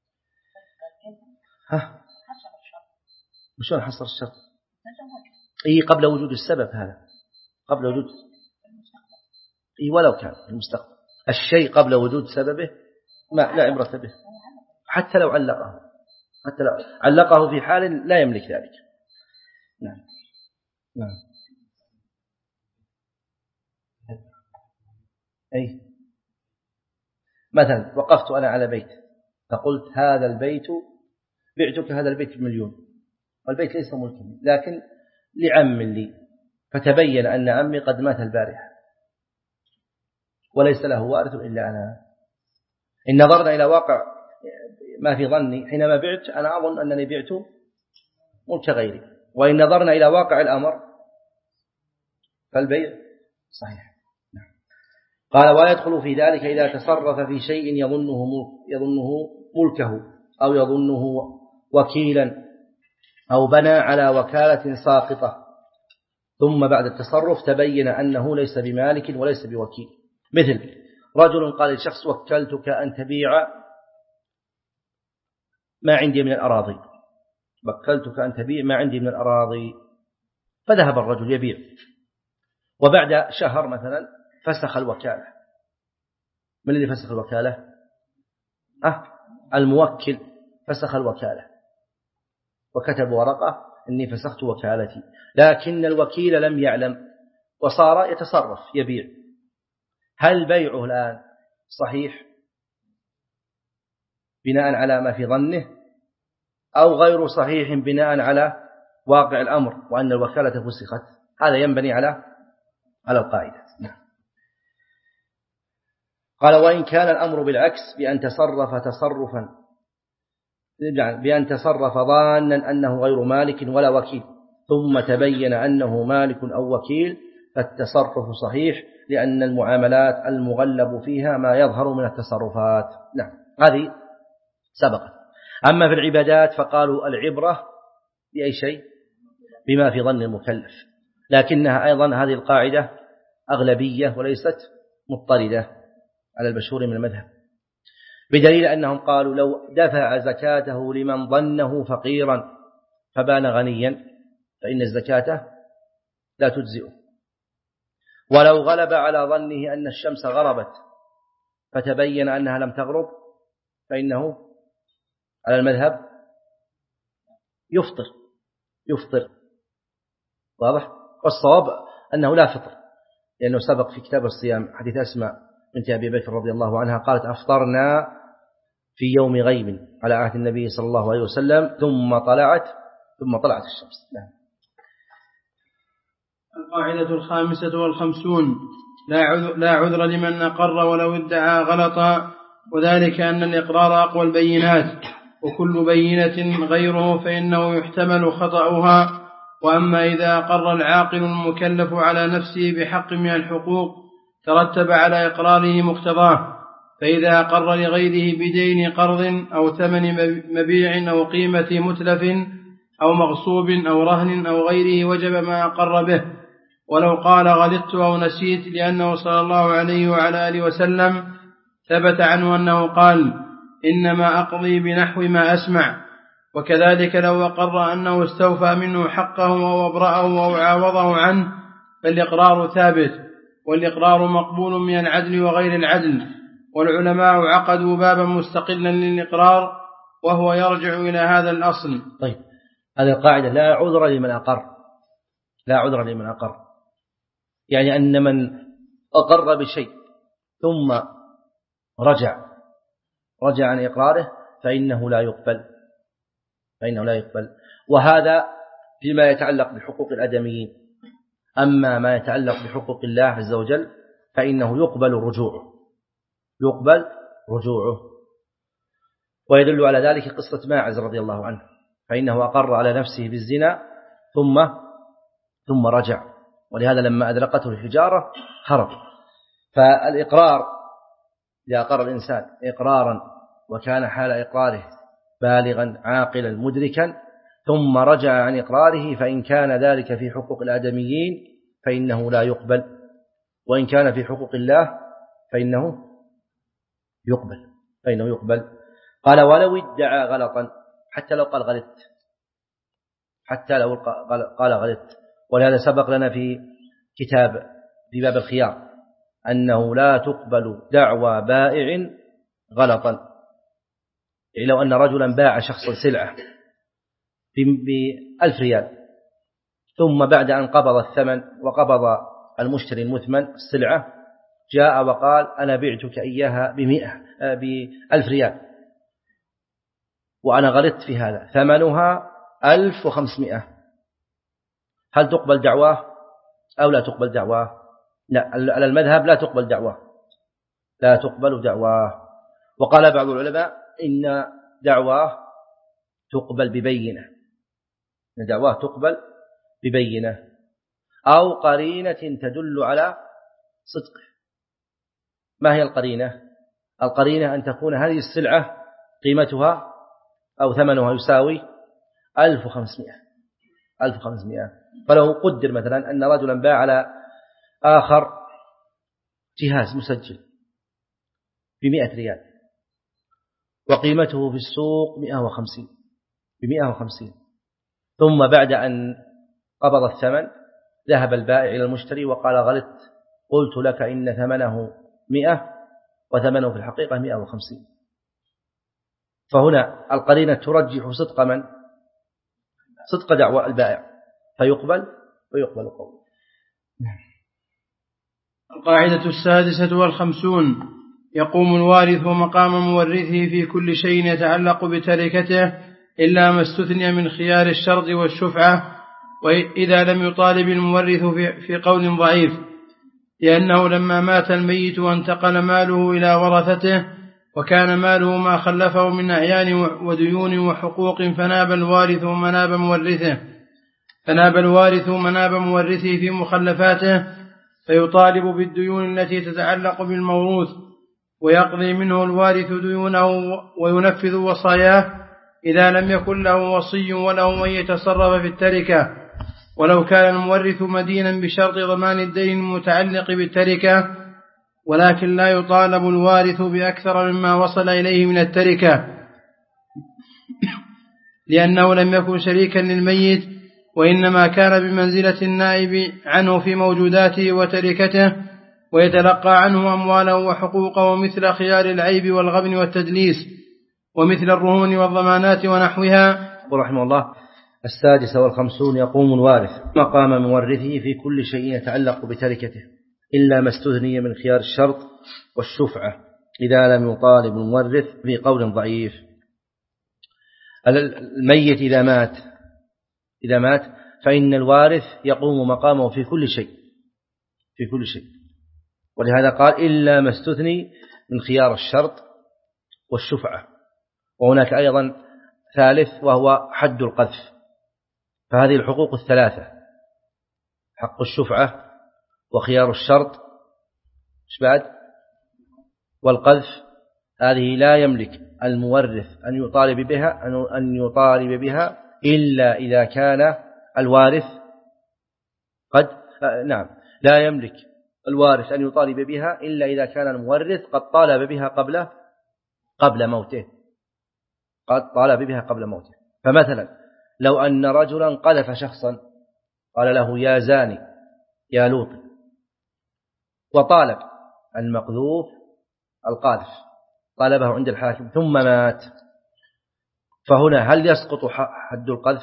ها؟ وشون حصر الشرط؟ إيه، قبل وجود السبب، هذا قبل وجود إيه، ولو كان في المستقبل الشيء قبل وجود سببه ما لا عبرة به، حتى لو علقه حتى لو علقه في حال لا يملك ذلك. نعم نعم. أي مثلا وقفت أنا على بيت فقلت: هذا البيت بعتك هذا البيت بمليون، والبيت ليس ملكي لكن لعم لي، فتبين أن عمي قد مات البارحة وليس له وارث إلا أنا. إن نظرنا إلى واقع ما في ظني حينما بعت، أنا أظن أنني بعت ملك غيري، وإن نظرنا إلى واقع الأمر فالبيع صحيح. قال: ويدخل في ذلك إذا تصرف في شيء يظنه ملك يظنه ملكه أو يظنه وكيلا أو بنى على وكالة ساقطة، ثم بعد التصرف تبين أنه ليس بمالك وليس بوكيل. مثل رجل قال لشخص: وكلتك أن تبيع ما عندي من الأراضي، وكلتك أن تبيع ما عندي من الأراضي. فذهب الرجل يبيع، وبعد شهر مثلا فسخ الوكالة. من الذي فسخ الوكالة؟ أه الموكل فسخ الوكالة وكتب ورقة إني فسخت وكالتي، لكن الوكيل لم يعلم وصار يتصرف يبيع. هل بيعه الآن صحيح بناء على ما في ظنه، أو غير صحيح بناء على واقع الأمر وأن الوكالة فسخت؟ هذا ينبني على على القاعدة. قال وإن كان الأمر بالعكس، بأن تصرف تصرفا بأن تصرف ظانا أنه غير مالك ولا وكيل، ثم تبين أنه مالك أو وكيل، فالتصرف صحيح، لأن المعاملات المغلب فيها ما يظهر من التصرفات. نعم، هذه سبقت. أما في العبادات فقالوا العبرة بأي شيء؟ بما في ظن المكلف، لكنها أيضا هذه القاعدة أغلبية وليست مضطردة على المشهور من المذهب، بدليل أنهم قالوا لو دفع زكاته لمن ظنه فقيرا فبان غنيا فإن الزكاة لا تجزئه، ولو غلب على ظنه أن الشمس غربت فتبين أنها لم تغرب فإنه على المذهب يفطر يفطر واضح؟ والصواب أنه لا فطر، لأنه سبق في كتاب الصيام حديث أسماء بنت أبي بكر رضي الله عنها قالت أفطرنا في يوم غيب على عهد النبي صلى الله عليه وسلم ثم طلعت ثم طلعت الشمس. نعم. القاعدة الخامسة والخمسون: لا عذر, لا عذر لمن أقر ولو ادعى غلطا، وذلك أن الإقرار أقوى البينات، وكل بينة غيره فإنه يحتمل خطأها. وأما إذا أقر العاقل المكلف على نفسه بحق من الحقوق ترتب على إقراره مقتضاه، فإذا أقر لغيره بدين قرض أو ثمن مبيع أو قيمة متلف أو مغصوب أو رهن أو غيره وجب ما أقر به، ولو قال غلطت أو نسيت، لأنه صلى الله عليه وعلى آله وسلم ثبت عنه أنه قال إنما أقضي بنحو ما أسمع. وكذلك لو أقر أنه استوفى منه حقه أو أبرأه أو عاوضه عنه فالإقرار ثابت، والإقرار مقبول من العدل وغير العدل، والعلماء عقدوا بابا مستقلا للإقرار وهو يرجع إلى هذا الأصل. طيب، هذه القاعدة لا عذر لمن أقر، لا عذر لمن أقر، يعني أن من أقر بشيء ثم رجع رجع عن إقراره فإنه لا يقبل فإنه لا يقبل وهذا فيما يتعلق بحقوق الآدميين. أما ما يتعلق بحقوق الله عز وجل فإنه يقبل رجوعه يقبل رجوعه ويدل على ذلك قصة ماعز رضي الله عنه، فإنه أقر على نفسه بالزنا ثم ثم رجع، ولهذا لما أدرقته الحجارة هرب. فالإقرار إذا أقر الإنسان إقرارا وكان حال إقراره بالغا عاقلا مدركا ثم رجع عن إقراره، فإن كان ذلك في حقوق الآدميين فإنه لا يقبل، وإن كان في حقوق الله فإنه يقبل فإنه يقبل. قال ولو ادعى غلطا، حتى لو قال غلطت حتى لو قال غلطت ولهذا سبق لنا في كتاب في باب الخيار أنه لا تقبل دعوى بائع غلطا. يعني لو أن رجلا باع شخصا سلعة بألف ريال ثم بعد أن قبض الثمن وقبض المشتري المثمن السلعة جاء وقال أنا بعتك إياها بمئة بألف ريال وأنا غلطت في هذا ثمنها ألف وخمسمائة، هل تقبل دعواه أو لا تقبل دعواه؟ لا، على المذهب لا تقبل دعواه لا تقبل دعواه. وقال بعض العلماء إن دعواه تقبل ببينة إن دعواه تقبل ببينة أو قرينة تدل على صدقه. ما هي القرينة؟ القرينة أن تكون هذه السلعة قيمتها أو ثمنها يساوي ألف وخمسمائة ألف وخمسمائة فلو قدر مثلا أن رجلا باع على آخر جهاز مسجل بمئة ريال وقيمته في السوق مئة وخمسين بمئة وخمسين، ثم بعد أن قبض الثمن ذهب البائع إلى المشتري وقال غلطت، قلت لك إن ثمنه مئة وثمنه في الحقيقة مئة وخمسين. فهنا القرينة ترجح صدق من؟ صدق دعوى البائع، فيقبل ويقبل قوله. القاعدة السادسة والخمسون: يقوم الوارث مقام مورثه في كل شيء يتعلق بتركته إلا ما استثني من خيار الشرط والشفعة، وإذا لم يطالب المورث في قول ضعيف، لأنه لما مات الميت وانتقل ماله إلى ورثته وكان ماله ما خلفه من أعيان وديون وحقوق فناب الوارث مناب مورثه فناب الوارث مناب مورثه في مخلفاته، فيطالب بالديون التي تتعلق بالموروث، ويقضي منه الوارث ديونه وينفذ وصاياه إذا لم يكن له وصي وله من يتصرف في التركة، ولو كان المورث مدينا بشرط ضمان الدين المتعلق بالتركة، ولكن لا يطالب الوارث بأكثر مما وصل إليه من التركة، لأنه لم يكن شريكا للميت، وإنما كان بمنزلة النائب عنه في موجوداته وتركته، ويتلقى عنه أمواله وحقوقه، مثل خيار العيب والغبن والتدليس، ومثل الرهون والضمانات ونحوها. رحمه الله. السادسة والخمسون: يقوم الوارث مقام مورثه في كل شيء يتعلق بتركته إلا ما استثني من خيار الشرط والشفعة إذا لم يطالب المورث في قول ضعيف. الميت إذا مات إذا مات فإن الوارث يقوم مقامه في كل شيء في كل شيء ولهذا قال إلا ما استثني من خيار الشرط والشفعة. وهناك أيضا ثالث وهو حد القذف. فهذه الحقوق الثلاثة: حق الشفعة وخيار الشرط إيش بعد والقذف، هذه لا يملك المورث أن يطالب بها أن يطالب بها إلا إذا كان الوارث قد نعم لا يملك الوارث أن يطالب بها إلا إذا كان المورث قد طالب بها قبل قبل موته قد طالب بها قبل موته. فمثلا لو أن رجلا قذف شخصا قال له يا زاني يا لوط، وطالب المقذوف القاذف طالبه عند الحاكم ثم مات، فهنا هل يسقط حد القذف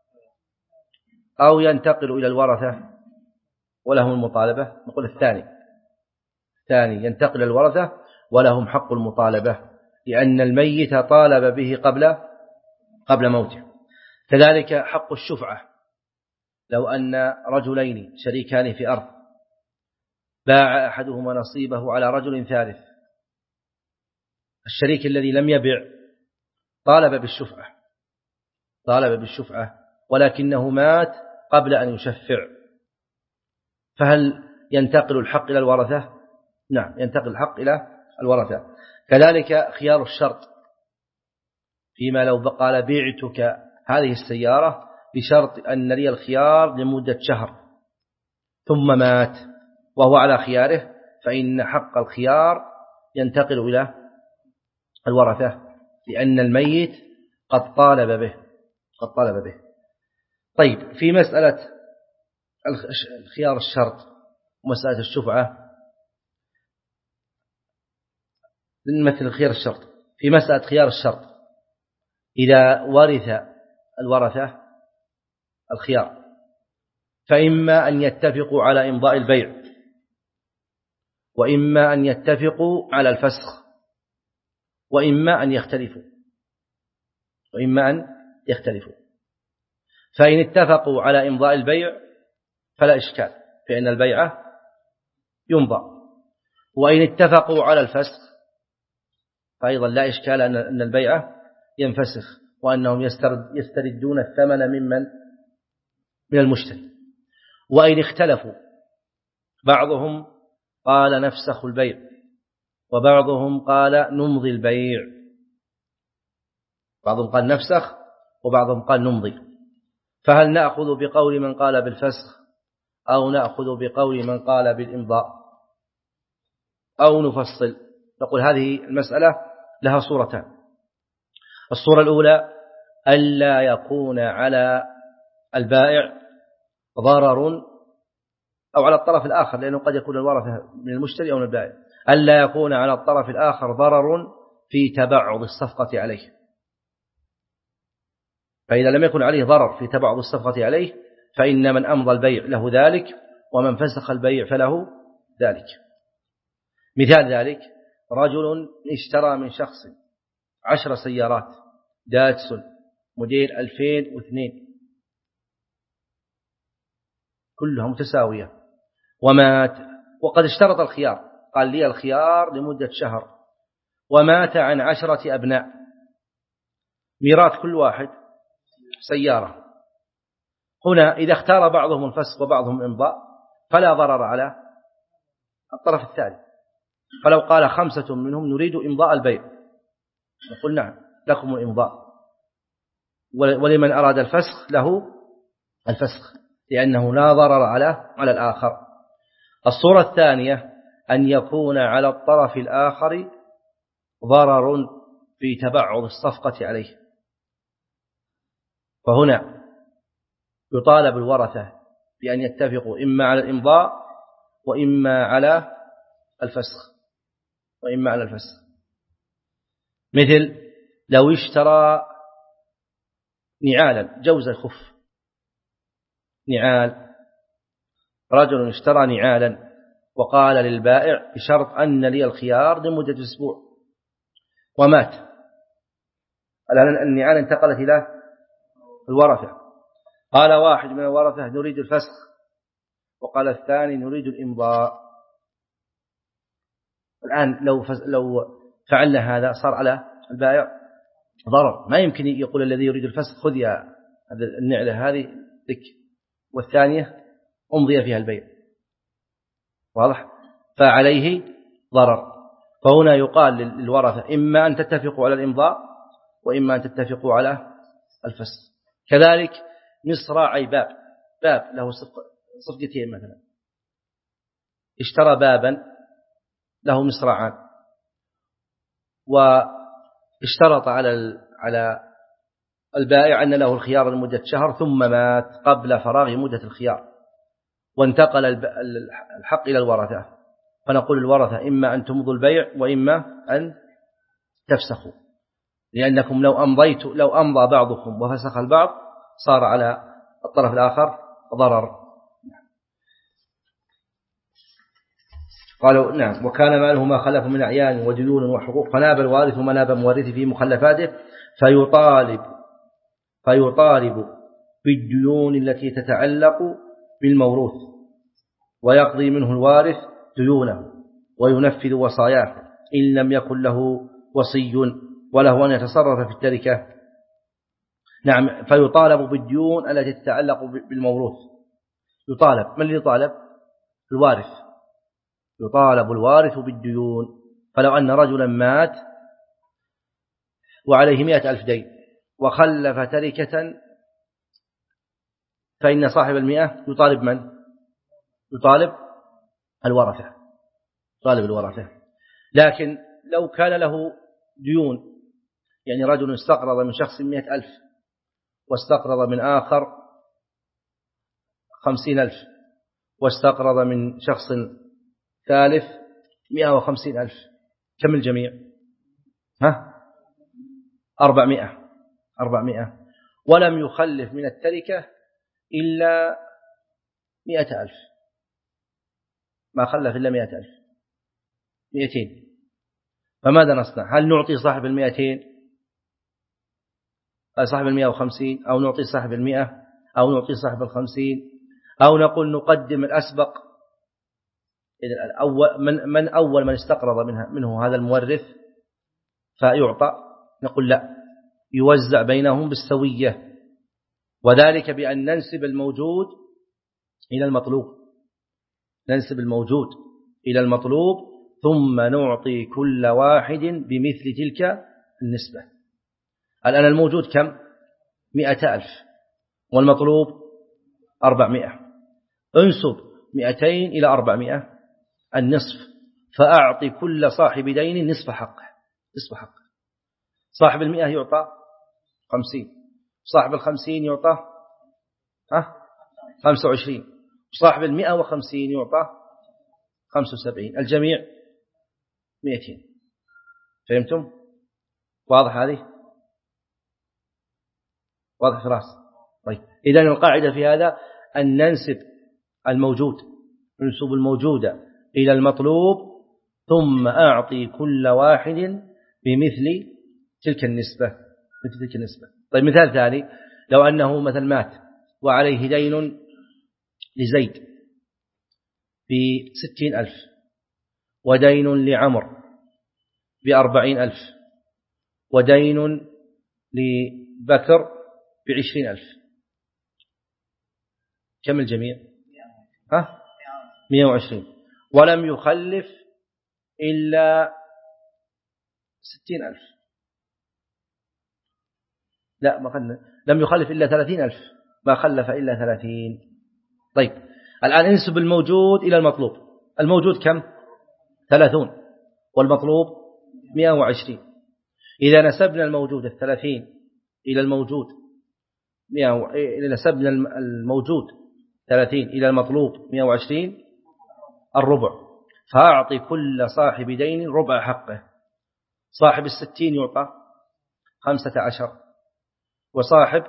أو ينتقل إلى الورثة ولهم المطالبة؟ نقول الثاني الثاني ينتقل إلى الورثة ولهم حق المطالبة، لأن الميت طالب به قبل قبل موته. كذلك حق الشفعة: لو أن رجلين شريكان في أرض باع أحدهما نصيبه على رجل ثالث، الشريك الذي لم يبع طالب بالشفعة طالب بالشفعة ولكنه مات قبل أن يشفع، فهل ينتقل الحق إلى الورثة؟ نعم ينتقل الحق إلى الورثة. كذلك خيار الشرط: فيما لو قال بيعتك هذه السيارة بشرط أن لي الخيار لمدة شهر ثم مات وهو على خياره، فإن حق الخيار ينتقل إلى الورثة، لأن الميت قد طالب به قد طالب به. طيب، في مسألة خيار الشرط ومسألة الشفعة مثل خيار الشرط. في مسألة خيار الشرط إذا ورث الورثة الخيار فإما أن يتفقوا على إمضاء البيع، وإما أن يتفقوا على الفسخ، وإما أن يختلفوا وإما أن يختلفوا فإن اتفقوا على إمضاء البيع فلا إشكال، فإن البيع يمضى. وإن اتفقوا على الفسخ فأيضا لا إشكال أن البيع ينفسخ، وأنهم يستردون الثمن ممن من المشتري. وإن اختلفوا بعضهم قال نفسخ البيع وبعضهم قال نمضي البيع، بعضهم قال نفسخ وبعضهم قال نمضي، فهل نأخذ بقول من قال بالفسخ أو نأخذ بقول من قال بالإمضاء أو نفصل؟ نقول هذه المسألة لها صورتان: الصورة الأولى ألا يكون على البائع ضرر، أو على الطرف الآخر، لأنه قد يكون الورثة من المشتري أو من البائع، ألا يكون على الطرف الآخر ضرر في تبعض الصفقة عليه. فإذا لم يكن عليه ضرر في تبعض الصفقة عليه فإن من أمضى البيع له ذلك، ومن فسخ البيع فله ذلك. مثال ذلك رجل اشترى من شخص عشر سيارات داتسون موديل ألفين واثنين كلها متساوية، ومات، وقد اشترط الخيار، قال لي الخيار لمدة شهر، ومات عن عشرة أبناء، ميراث كل واحد سيارة. هنا إذا اختار بعضهم الفسخ وبعضهم الإمضاء فلا ضرر على الطرف الثاني. فلو قال خمسة منهم نريد إمضاء البيع، نقول نعم لكم الإمضاء، ولمن أراد الفسخ له الفسخ، لأنه لا ضرر على على الآخر. الصورة الثانية أن يكون على الطرف الآخر ضرر في تبعض الصفقة عليه، فهنا يطالب الورثة بأن يتفقوا إما على الإمضاء وإما على الفسخ وإما على الفسخ. مثل لو اشترى نعالا جوز الخف، نعال، رجل اشترى نعالا وقال للبائع بشرط أن لي الخيار لمدة أسبوع، ومات. الآن النعال انتقلت إلى الورثة، قال واحد من الورثة نريد الفسخ، وقال الثاني نريد الإمضاء. الآن لو لو فعلنا هذا صار على البائع ضرر، ما يمكن يقول الذي يريد الفسخ خذ يا النعلة هذه لك، والثانية أمضي فيها البيع، واضح؟ فعليه ضرر. فهنا يقال للورثة إما أن تتفقوا على الإمضاء وإما أن تتفقوا على الفسخ. كذلك مصراعي باب، باب له صفقتين مثلا، اشترى بابا له مصراعان، واشترط على على البائع أن له الخيار لمدة شهر، ثم مات قبل فراغ مدة الخيار، وانتقل الحق إلى الورثة، فنقول الورثة إما أن تمضوا البيع وإما أن تفسخوا، لأنكم لو أمضيت لو أمضى بعضكم وفسخ البعض صار على الطرف الآخر ضرر. قالوا نعم. وكان ماله ما خلف من أعيان وديون وحقوق، فناب الوارث مناب مورثه في مخلفاته، فيطالب فيطالب بالديون التي تتعلق بالموروث، ويقضي منه الوارث ديونه وينفذ وصاياه إن لم يكن له وصي، وله أن يتصرف في التركة. نعم. فيطالب بالديون التي تتعلق بالموروث. يطالب من اللي يطالب؟ الوارث. يطالب الوارث بالديون. فلو أن رجلا مات وعليه مئة ألف دين وخلف تركة، فإن صاحب المئة يطالب من؟ يطالب الورثة، يطالب الورثة. لكن لو كان له ديون، يعني رجل استقرض من شخص مئة ألف واستقرض من آخر خمسين ألف واستقرض من شخص ثالث مئة وخمسين ألف، كم الجميع؟ ها؟ أربعمائة أربعمائة ولم يخلف من التركة إلا مئة ألف، ما خلف إلا مئة ألف، مئتين. فماذا نصنع؟ هل نعطي صاحب المئتين صاحب المئة وخمسين، أو نعطي صاحب المئة، أو نعطي صاحب الخمسين، أو نقول نقدم الأسبق؟ إذن أول من, من أول من استقرض منها منه هذا المورث فيعطى؟ نقول لا، يوزع بينهم بالسوية، وذلك بأن ننسب الموجود إلى المطلوب، ننسب الموجود إلى المطلوب ثم نعطي كل واحد بمثل تلك النسبة. الآن الموجود كم؟ مئة ألف، والمطلوب أربعمائة. انسب مئتين إلى أربعمائة النصف، فأعطي كل صاحب دين نصف حقه، نصف حقه. صاحب المئة يعطى خمسين، صاحب الخمسين يعطى ها خمسة وعشرين، صاحب المئة وخمسين يعطى خمسة وسبعين، الجميع مئتين. فهمتم؟ واضح هذه؟ واضح فراس؟ طيب إذن القاعدة في هذا أن ننسب الموجود ننسب الموجودة إلى المطلوب ثم أعطي كل واحد بمثل تلك النسبة مثل تلك النسبة. طيب مثال ثاني، لو أنه مثل مات وعليه دين لزيد بستين ألف ودين لعمر بأربعين ألف ودين لبكر بعشرين ألف، كم الجميع؟ ها؟ مئة وعشرين، ولم يخلف إلا ستين ألف، لا ما خلف، لم يخلف إلا ثلاثين ألف، ما خلف إلا ثلاثين. طيب الآن انسب الموجود إلى المطلوب، الموجود كم؟ ثلاثون والمطلوب مئة وعشرين. إذا نسبنا الموجود الثلاثين إلى الموجود مئة و... إذا نسبنا الموجود ثلاثين إلى المطلوب مئة وعشرين الربع، فأعطي كل صاحب دين ربع حقه. صاحب الستين يعطى خمسة عشر، وصاحب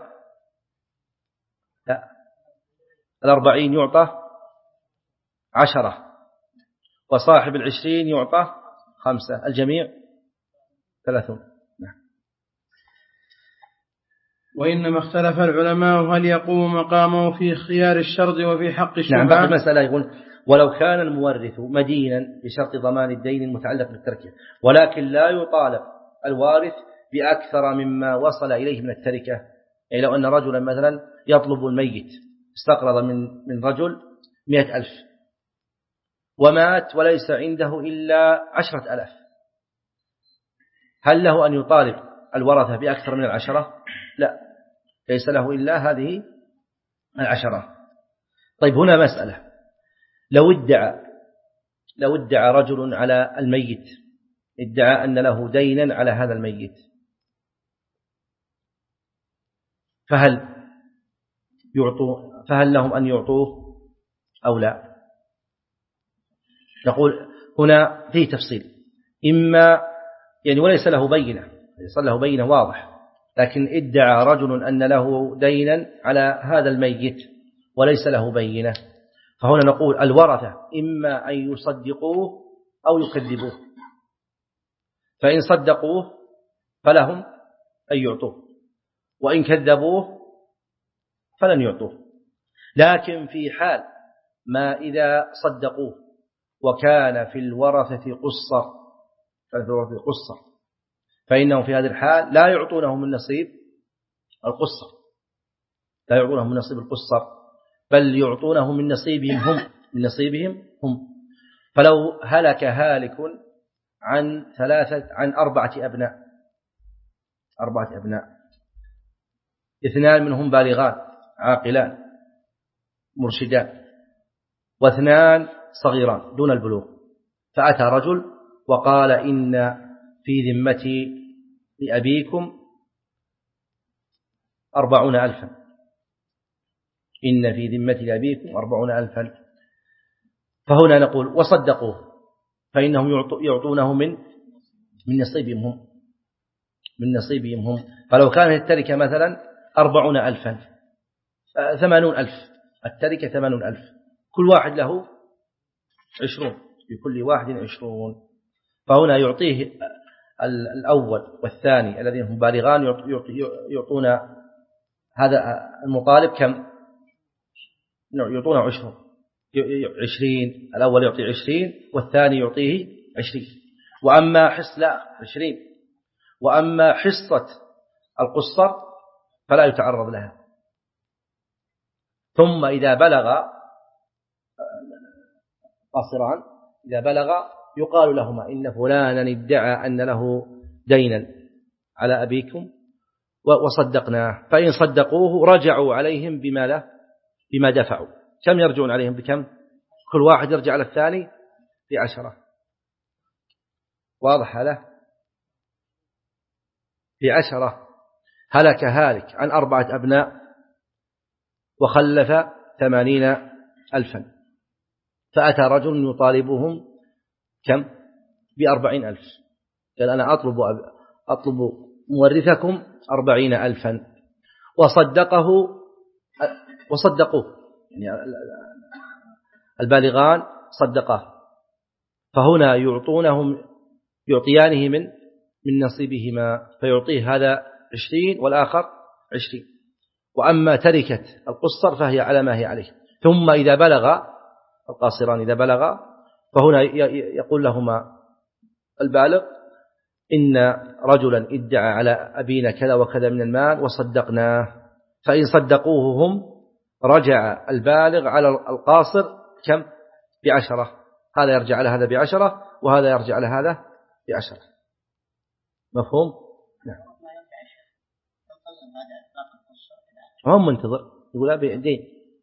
لا الأربعين يعطى عشرة، وصاحب العشرين يعطى خمسة، الجميع ثلاثون. نعم. وإنما اختلف العلماء هل يقوم مقامه في خيار الشرط وفي حق الشبهة. نعم. بعد المسألة يقول ولو كان المورث مدينا بشرط ضمان الدين المتعلق بالتركة، ولكن لا يطالب الوارث بأكثر مما وصل إليه من التركة. يعني لو أن رجلا مثلا يطلب الميت استقرض من من رجل مئة ألف ومات وليس عنده إلا عشرة ألاف، هل له أن يطالب الورثة بأكثر من العشرة؟ لا، ليس له إلا هذه العشرة. طيب هنا مسألة، لو ادعى لو ادعى رجل على الميت، ادعى أن له دينا على هذا الميت، فهل يعطوه فهل لهم أن يعطوه أو لا؟ نقول هنا فيه تفصيل، إما يعني وليس له بينة، ليس له بينة واضح، لكن ادعى رجل أن له دينا على هذا الميت وليس له بينة، فهنا نقول الورثة إما أن يصدقوه أو يكذبوه، فإن صدقوه فلهم أن يعطوه، وإن كذبوه فلن يعطوه. لكن في حال ما إذا صدقوه وكان في الورثة قصر قصر فإنهم في هذه الحال لا يعطونهم من نصيب القصر، لا يعطونهم من نصيب القصر، بل يعطونه من نصيبهم هم من نصيبهم هم. فلو هلك هالك عن ثلاثة عن أربعة أبناء أربعة أبناء اثنان منهم بالغان عاقلان مرشدان، واثنان صغيران دون البلوغ، فأتى رجل وقال إن في ذمتي لأبيكم أربعون ألفا إن في ذمتي لأبيكم أربعون ألفا، فهنا نقول وصدقوه فإنهم يعطونه من من نصيبهم هم من نصيبهم هم. فلو كانت التركة مثلا أربعون ألفا ثمانون ألف، التركة ثمانون ألف، كل واحد له عشرون، لكل واحد عشرون، فهنا يعطيه الأول والثاني الذين هم بالغان يعطون هذا المطالب كم؟ يعطونه عشرون عشرين، الأول يعطي عشرين والثاني يعطيه عشرين، وأما حصة لا عشرين وأما حصة القصر فلا يتعرض لها. ثم إذا بلغ قاصران إذا بلغ يقال لهما إن فلانا ادعى أن له دينا على أبيكم وصدقناه، فإن صدقوه رجعوا عليهم بما له بما دفعوا. كم يرجعون عليهم؟ بكم؟ كل واحد يرجع على الثاني بعشرة. واضح هذا؟ بعشرة. هلك هالك عن أربعة أبناء وخلف ثمانين ألفا، فأتى رجل يطالبهم كم؟ بأربعين ألف، قال أنا أطلب, أطلب مورثكم أربعين ألفا، وصدقه وصدقوه يعني البالغان صدقاه، فهنا يعطونهم يعطيانه من من نصيبهما، فيعطيه هذا عشرين والآخر عشرين. وأما تركة القصر فهي على ما هي عليه. ثم إذا بلغ القاصران إذا بلغ فهنا يقول لهما البالغ إن رجلا ادعى على أبينا كذا وكذا من المال وصدقناه، فإن صدقوه هم رجع البالغ على القاصر كم؟ بعشرة، هذا يرجع على هذا بعشرة وهذا يرجع على هذا بعشرة. مفهوم؟ نعم. هم منتظر يقول أبي دين.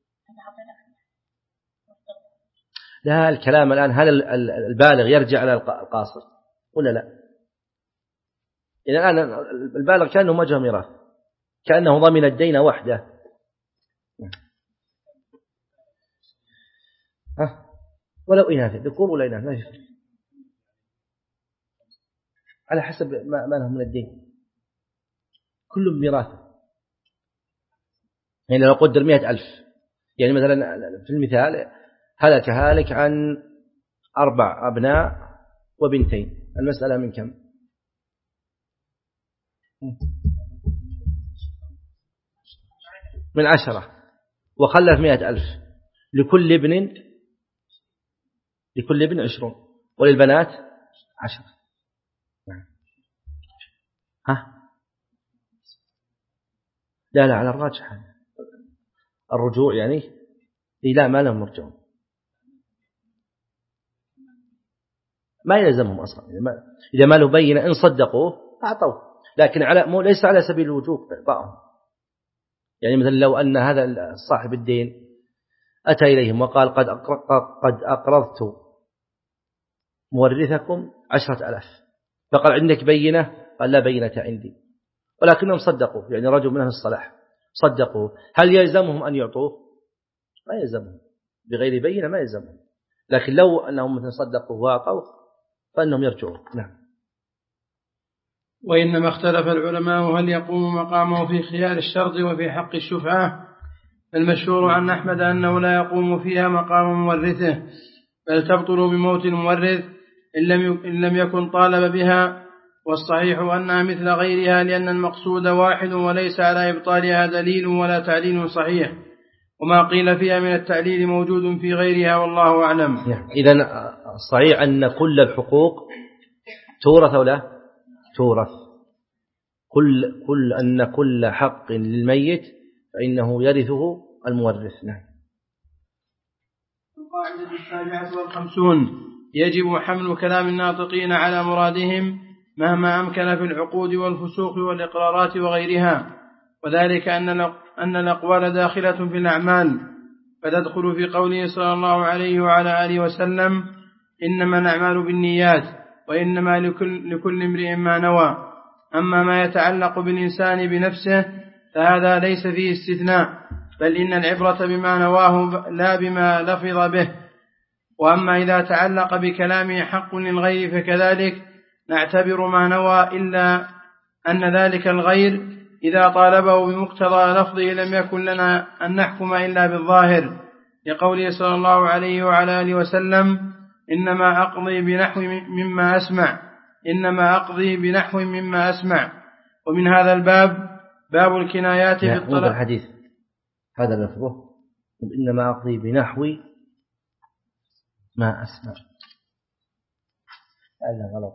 لا، الكلام الآن هل البالغ يرجع على القاصر ولا لا؟ إذا الآن البالغ كأنه وجه ميراث، كأنه ضمن الدين وحده. ها؟ ولو إناث، ذكور ولا إناث ما يفرق، على حسب ما ما لهم من الدين، كل ميراث. يعني لو قدر مئة ألف، يعني مثلا في المثال هلك هالك عن أربع أبناء وبنتين، المسألة من كم؟ من عشرة، وخلف مئة ألف، لكل ابن لكل ابن عشرون، وللبنات عشرة. ها؟ لا لا، على الراجح الرجوع، يعني لا ما لهم مرجعون، ما يلزمهم أصلا إذا ما له بينة، إن صدقوه أعطوه، لكن على مو ليس على سبيل الوجوب إعطائهم. يعني مثلا لو أن هذا صاحب الدين أتى إليهم وقال قد قد أقرضت مورثكم عشرة ألاف، فقال عندك بينة؟ قال لا بينة عندي، ولكنهم صدقوا، يعني رجل من أهل الصلاح صدقوا، هل يلزمهم أن يعطوه؟ ما يلزمهم، بغير بينة ما يلزمهم، لكن لو أنهم مثلا صدقوا وأعطوا فإنهم يرجعون. نعم. وإنما اختلف العلماء هل يقوم مقامه في خيار الشرط وفي حق الشفعة، المشهور عن أحمد أنه لا يقوم فيها مقام مورثه، بل تبطل بموت المورث إن لم يكن طالب بها، والصحيح أنها مثل غيرها، لأن المقصود واحد وليس على إبطالها دليل ولا تعليل صحيح، وما قيل فيها من التعليل موجود في غيرها والله أعلم. إذن صحيح أن كل الحقوق تورث ولا تورث، كل كل أن كل حق للميت فإنه يرثه المورث. نعم. القاعدة السابعة والخمسون: يجب حمل كلام الناطقين على مرادهم مهما أمكن في العقود والفسوق والإقرارات وغيرها، وذلك أن الأقوال داخلة في الأعمال، فتدخل في قوله صلى الله عليه وعلى آله وسلم: إنما الأعمال بالنيات وإنما لكل, لكل امرئ ما نوى. أما ما يتعلق بالإنسان بنفسه فهذا ليس فيه استثناء، بل إن العبرة بما نواه لا بما لفظ به. وأما إذا تعلق بكلامه حق للغير فكذلك نعتبر ما نوى، إلا أن ذلك الغير إذا طالبه بمقتضى لفظه لم يكن لنا أن نحكم إلا بالظاهر، لقوله صلى الله عليه وعلى آله وسلم: إنما أقضي بنحو مما أسمع إنما أقضي بنحو مما أسمع. ومن هذا الباب باب الكنايات في الطلاق. الحديث هذا لفظه إنما أقضي بنحو ما أسمع، هذا غلط،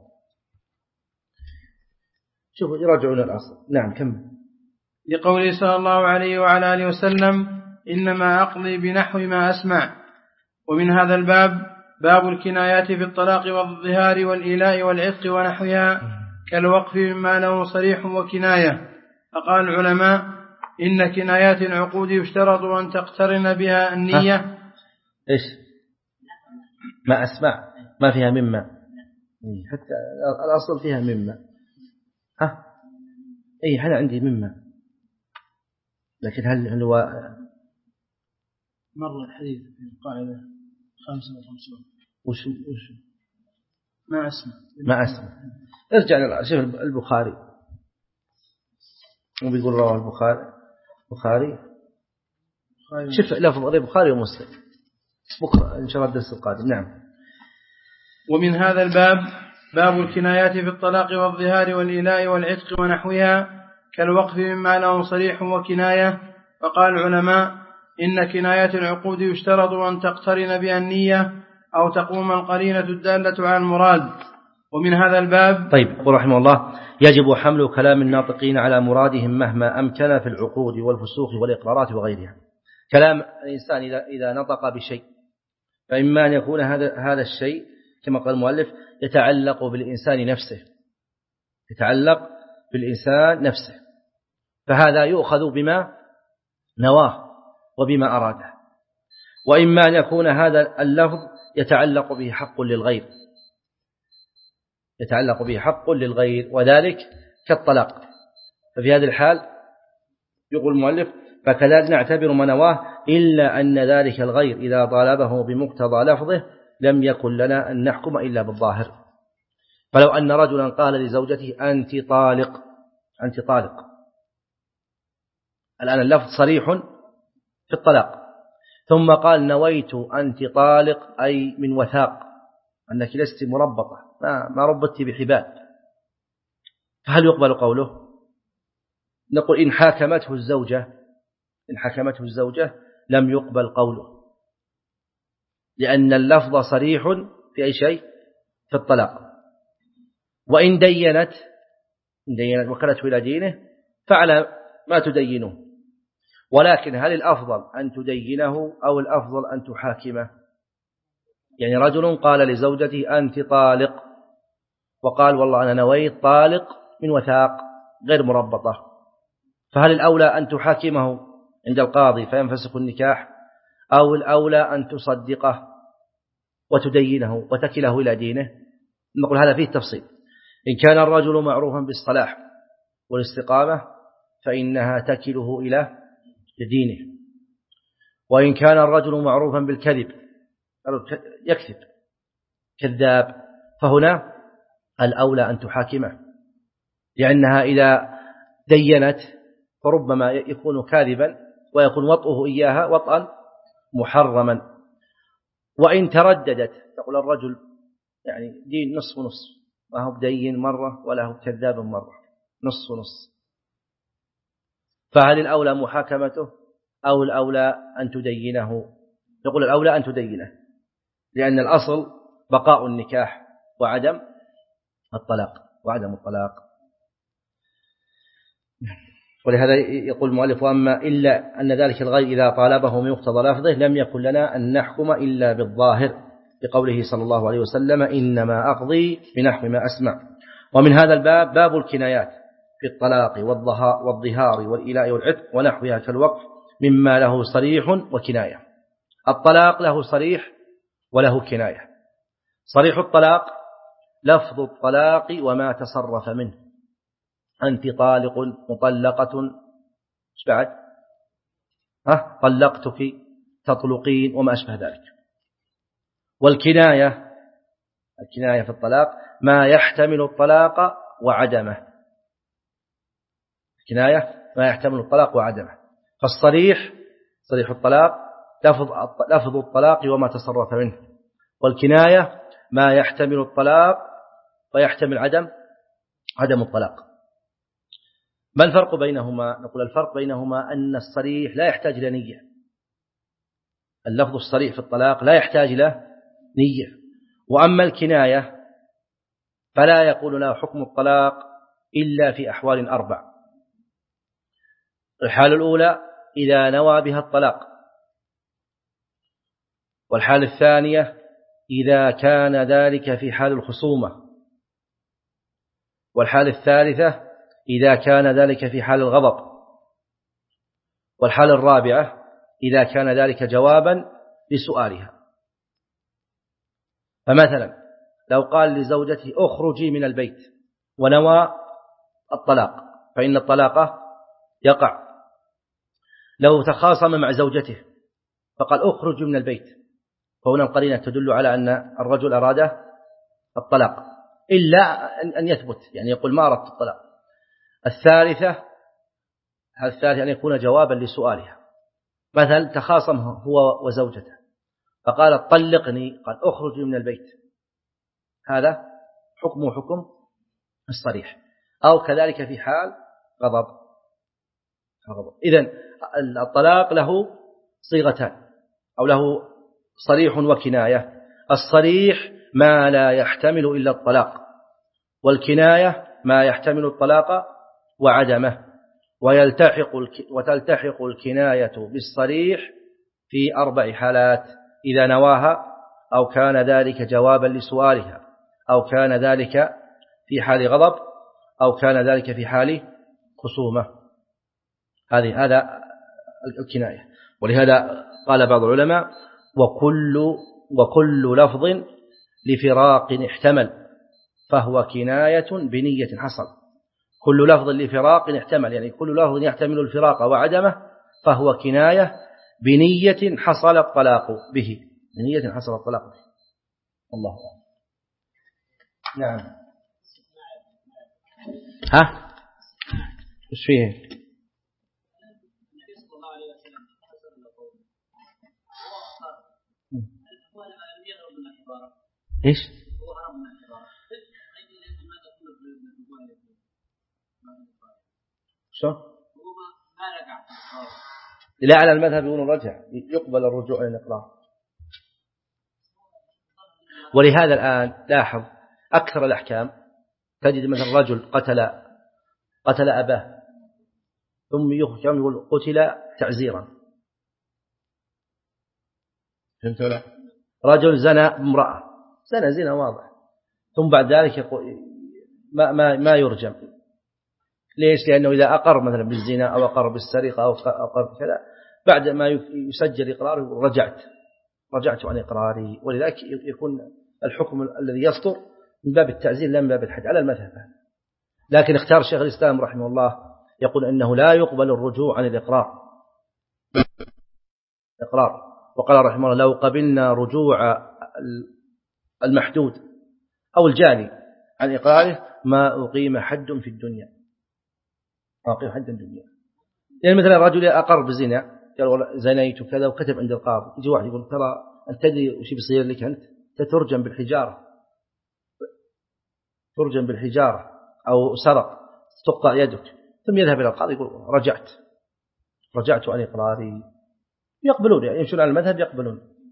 شوفوا يراجعون الأصل. نعم كم. لقوله صلى الله عليه وعلى آله وسلم: إنما أقضي بنحو ما أسمع. ومن هذا الباب باب الكنايات في الطلاق والظهار والإيلاء والعتق ونحوها كالوقف مما له صريح وكناية. فقال العلماء: إن كنايات العقود يشترط أن تقترن بها النية. إيش ما أسمع ما فيها مما، حتى الأصل فيها مما. ها إيه أنا عندي مما لكن هل هل هو مر الحديث في القاعدة خمسة وخمسون وش وش ما أسمع ما أسمع ارجع شوف البخاري وبيقول رواه البخاري البخاري شوف لفظ البخاري ومسلم بكرة إن شاء الله الدرس القادم. نعم. ومن هذا الباب باب الكنايات في الطلاق والظهار والإلاء والعتق ونحوها كالوقف مما له صريح وكناية. فقال العلماء إن كنايات العقود يشترط أن تقترن بها النية أو تقوم القرينة الدالة على المراد. ومن هذا الباب طيب يقول رحمه الله يجب حمل كلام الناطقين على مرادهم مهما أمكن في العقود والفسوق والإقرارات وغيرها. كلام الإنسان إذا إذا نطق بشيء فإما أن يكون هذا هذا الشيء كما قال المؤلف يتعلق بالإنسان نفسه يتعلق بالإنسان نفسه فهذا يؤخذ بما نواه وبما أراده. وإما أن يكون هذا اللفظ يتعلق به حق للغير يتعلق به حق للغير وذلك كالطلاق. ففي هذه الحال يقول المؤلف فكذلك نعتبر ما نواه إلا أن ذلك الغير إذا طالبه بمقتضى لفظه لم يكن لنا أن نحكم إلا بالظاهر. فلو أن رجلا قال لزوجته أنت طالق أنت طالق الآن اللفظ صريح في الطلاق ثم قال نويت أنت طالق أي من وثاق أنك لست مربطة ما, ما ربطت بحبال فهل يقبل قوله؟ نقول إن حاكمته الزوجة إن حكمته الزوجة لم يقبل قوله لأن اللفظ صريح في أي شيء في الطلاق. وإن دينت إن دينت وكلته إلى دينه فعلى ما تدينه ولكن هل الأفضل أن تدينه أو الأفضل أن تحاكمه؟ يعني رجل قال لزوجته أنت طالق وقال والله أنا نويت طالق من وثاق غير مربطة فهل الأولى أن تحاكمه عند القاضي فينفسخ النكاح أو الأولى أن تصدقه وتدينه وتكله إلى دينه؟ نقول هذا فيه تفصيل. إن كان الرجل معروفا بالصلاح والاستقامة فإنها تكله إلى دينه وإن كان الرجل معروفا بالكذب يكذب كذاب فهنا الأولى أن تحاكمه لأنها إذا دينت فربما يكون كاذبا ويكون وطئه إياها وطئا محرما. وإن ترددت تقول الرجل يعني دين نصف ونصف ما هو بدين مرة ولا هو كذاب مرة نصف ونصف فهل الأولى محاكمته أو الأولى أن تدينه؟ نقول الأولى أن تدينه لأن الأصل بقاء النكاح وعدم الطلاق وعدم الطلاق. ولهذا يقول المؤلف وأما إلا أن ذلك الغير إذا طالبه من مقتضى لفظه لم يكن لنا أن نحكم إلا بالظاهر بقوله صلى الله عليه وسلم إنما أقضي بنحو ما أسمع. ومن هذا الباب باب الكنايات في الطلاق والظهار والإلاء والعتق ونحوها كالوقف مما له صريح وكناية. الطلاق له صريح وله كناية. صريح الطلاق لفظ الطلاق وما تصرف منه أنت طالق مطلقة ايش بعد ها طلقتك تطلقين وما أشبه ذلك. والكناية الكناية في الطلاق ما يحتمل الطلاق وعدمه الكناية ما يحتمل الطلاق وعدمه. فالصريح صريح الطلاق لفظ لفظ الطلاق وما تصرف منه والكناية ما يحتمل الطلاق ويحتمل عدم عدم الطلاق. ما الفرق بينهما؟ نقول الفرق بينهما أن الصريح لا يحتاج إلى نية. اللفظ الصريح في الطلاق لا يحتاج إلى نية. وأما الكناية فلا يكون له حكم الطلاق إلا في أحوال أربع. الحالة الأولى إذا نوى بها الطلاق والحالة الثانية إذا كان ذلك في حال الخصومة والحالة الثالثة إذا كان ذلك في حال الغضب والحالة الرابعة إذا كان ذلك جوابا لسؤالها. فمثلا لو قال لزوجته اخرجي من البيت ونوى الطلاق فإن الطلاق يقع. لو تخاصم مع زوجته فقال أخرج من البيت، فهنا القرينة تدل على أن الرجل أراد الطلاق إلا أن يثبت، يعني يقول ما أردت الطلاق. الثالثة الثالثة أن يكون جوابا لسؤالها، مثل تخاصم هو وزوجته فقال طلقني، قال أخرج من البيت، هذا حكمه حكم الصريح. أو كذلك في حال غضب. إذن الطلاق له صيغتان، أو له صريح وكناية. الصريح ما لا يحتمل إلا الطلاق، والكناية ما يحتمل الطلاق وعدمه، ويلتحق وتلتحق الكناية بالصريح في أربع حالات: إذا نواها، أو كان ذلك جوابا لسؤالها، أو كان ذلك في حال غضب، أو كان ذلك في حال خصومة. هذه هذا الكناية. ولهذا قال بعض العلماء: وكل وكل لفظ لفراق احتمل فهو كناية بنية حصل. كل لفظ لفراق احتمل، يعني كل لفظ يحتمل الفراق وعدمه فهو كناية بنية حصل الطلاق به، بنية حصل الطلاق به. الله أعلم. نعم. ها ايش فيه؟ ايش شو لا على المذهب يقولون رجع، يقبل الرجوع إلى الإقرار. ولهذا الآن لاحظ أكثر الأحكام تجد مثلا رجل قتل قتل أباه ثم يحكم يقول قتل تعزيرا، فهمت ولا؟ رجل زنى امرأة، زنى زنا واضح، ثم بعد ذلك يقول ما ما ما يرجم. ليش؟ لأنه إذا أقر مثلا بالزنا أو أقر بالسرقة أو أقر كذا، بعد ما يسجل إقراره رجعت رجعت عن إقراري. ولذلك يكون الحكم الذي يصدر من باب التعزير لا من باب الحد على المذهب. لكن اختار شيخ الإسلام رحمه الله يقول أنه لا يقبل الرجوع عن الإقرار إقرار. وقال رحمه الله: لو قبلنا رجوع المحدود أو الجاني عن إقراره ما أقيم حد في الدنيا، ما أقيم حد في الدنيا. يعني مثلا رجل أقر بزنا، قال زنيت كذا وكتب عند القاضي، يجي واحد يقول ترى أنت تدري وش بيصير لك، أنت تترجم بالحجارة، ترجم بالحجارة، أو سرق تقطع يدك. ثم يذهب إلى القاضي يقول رجعت رجعت عن إقراري. يقبلون، يعني يمشون على المذهب يقبلون.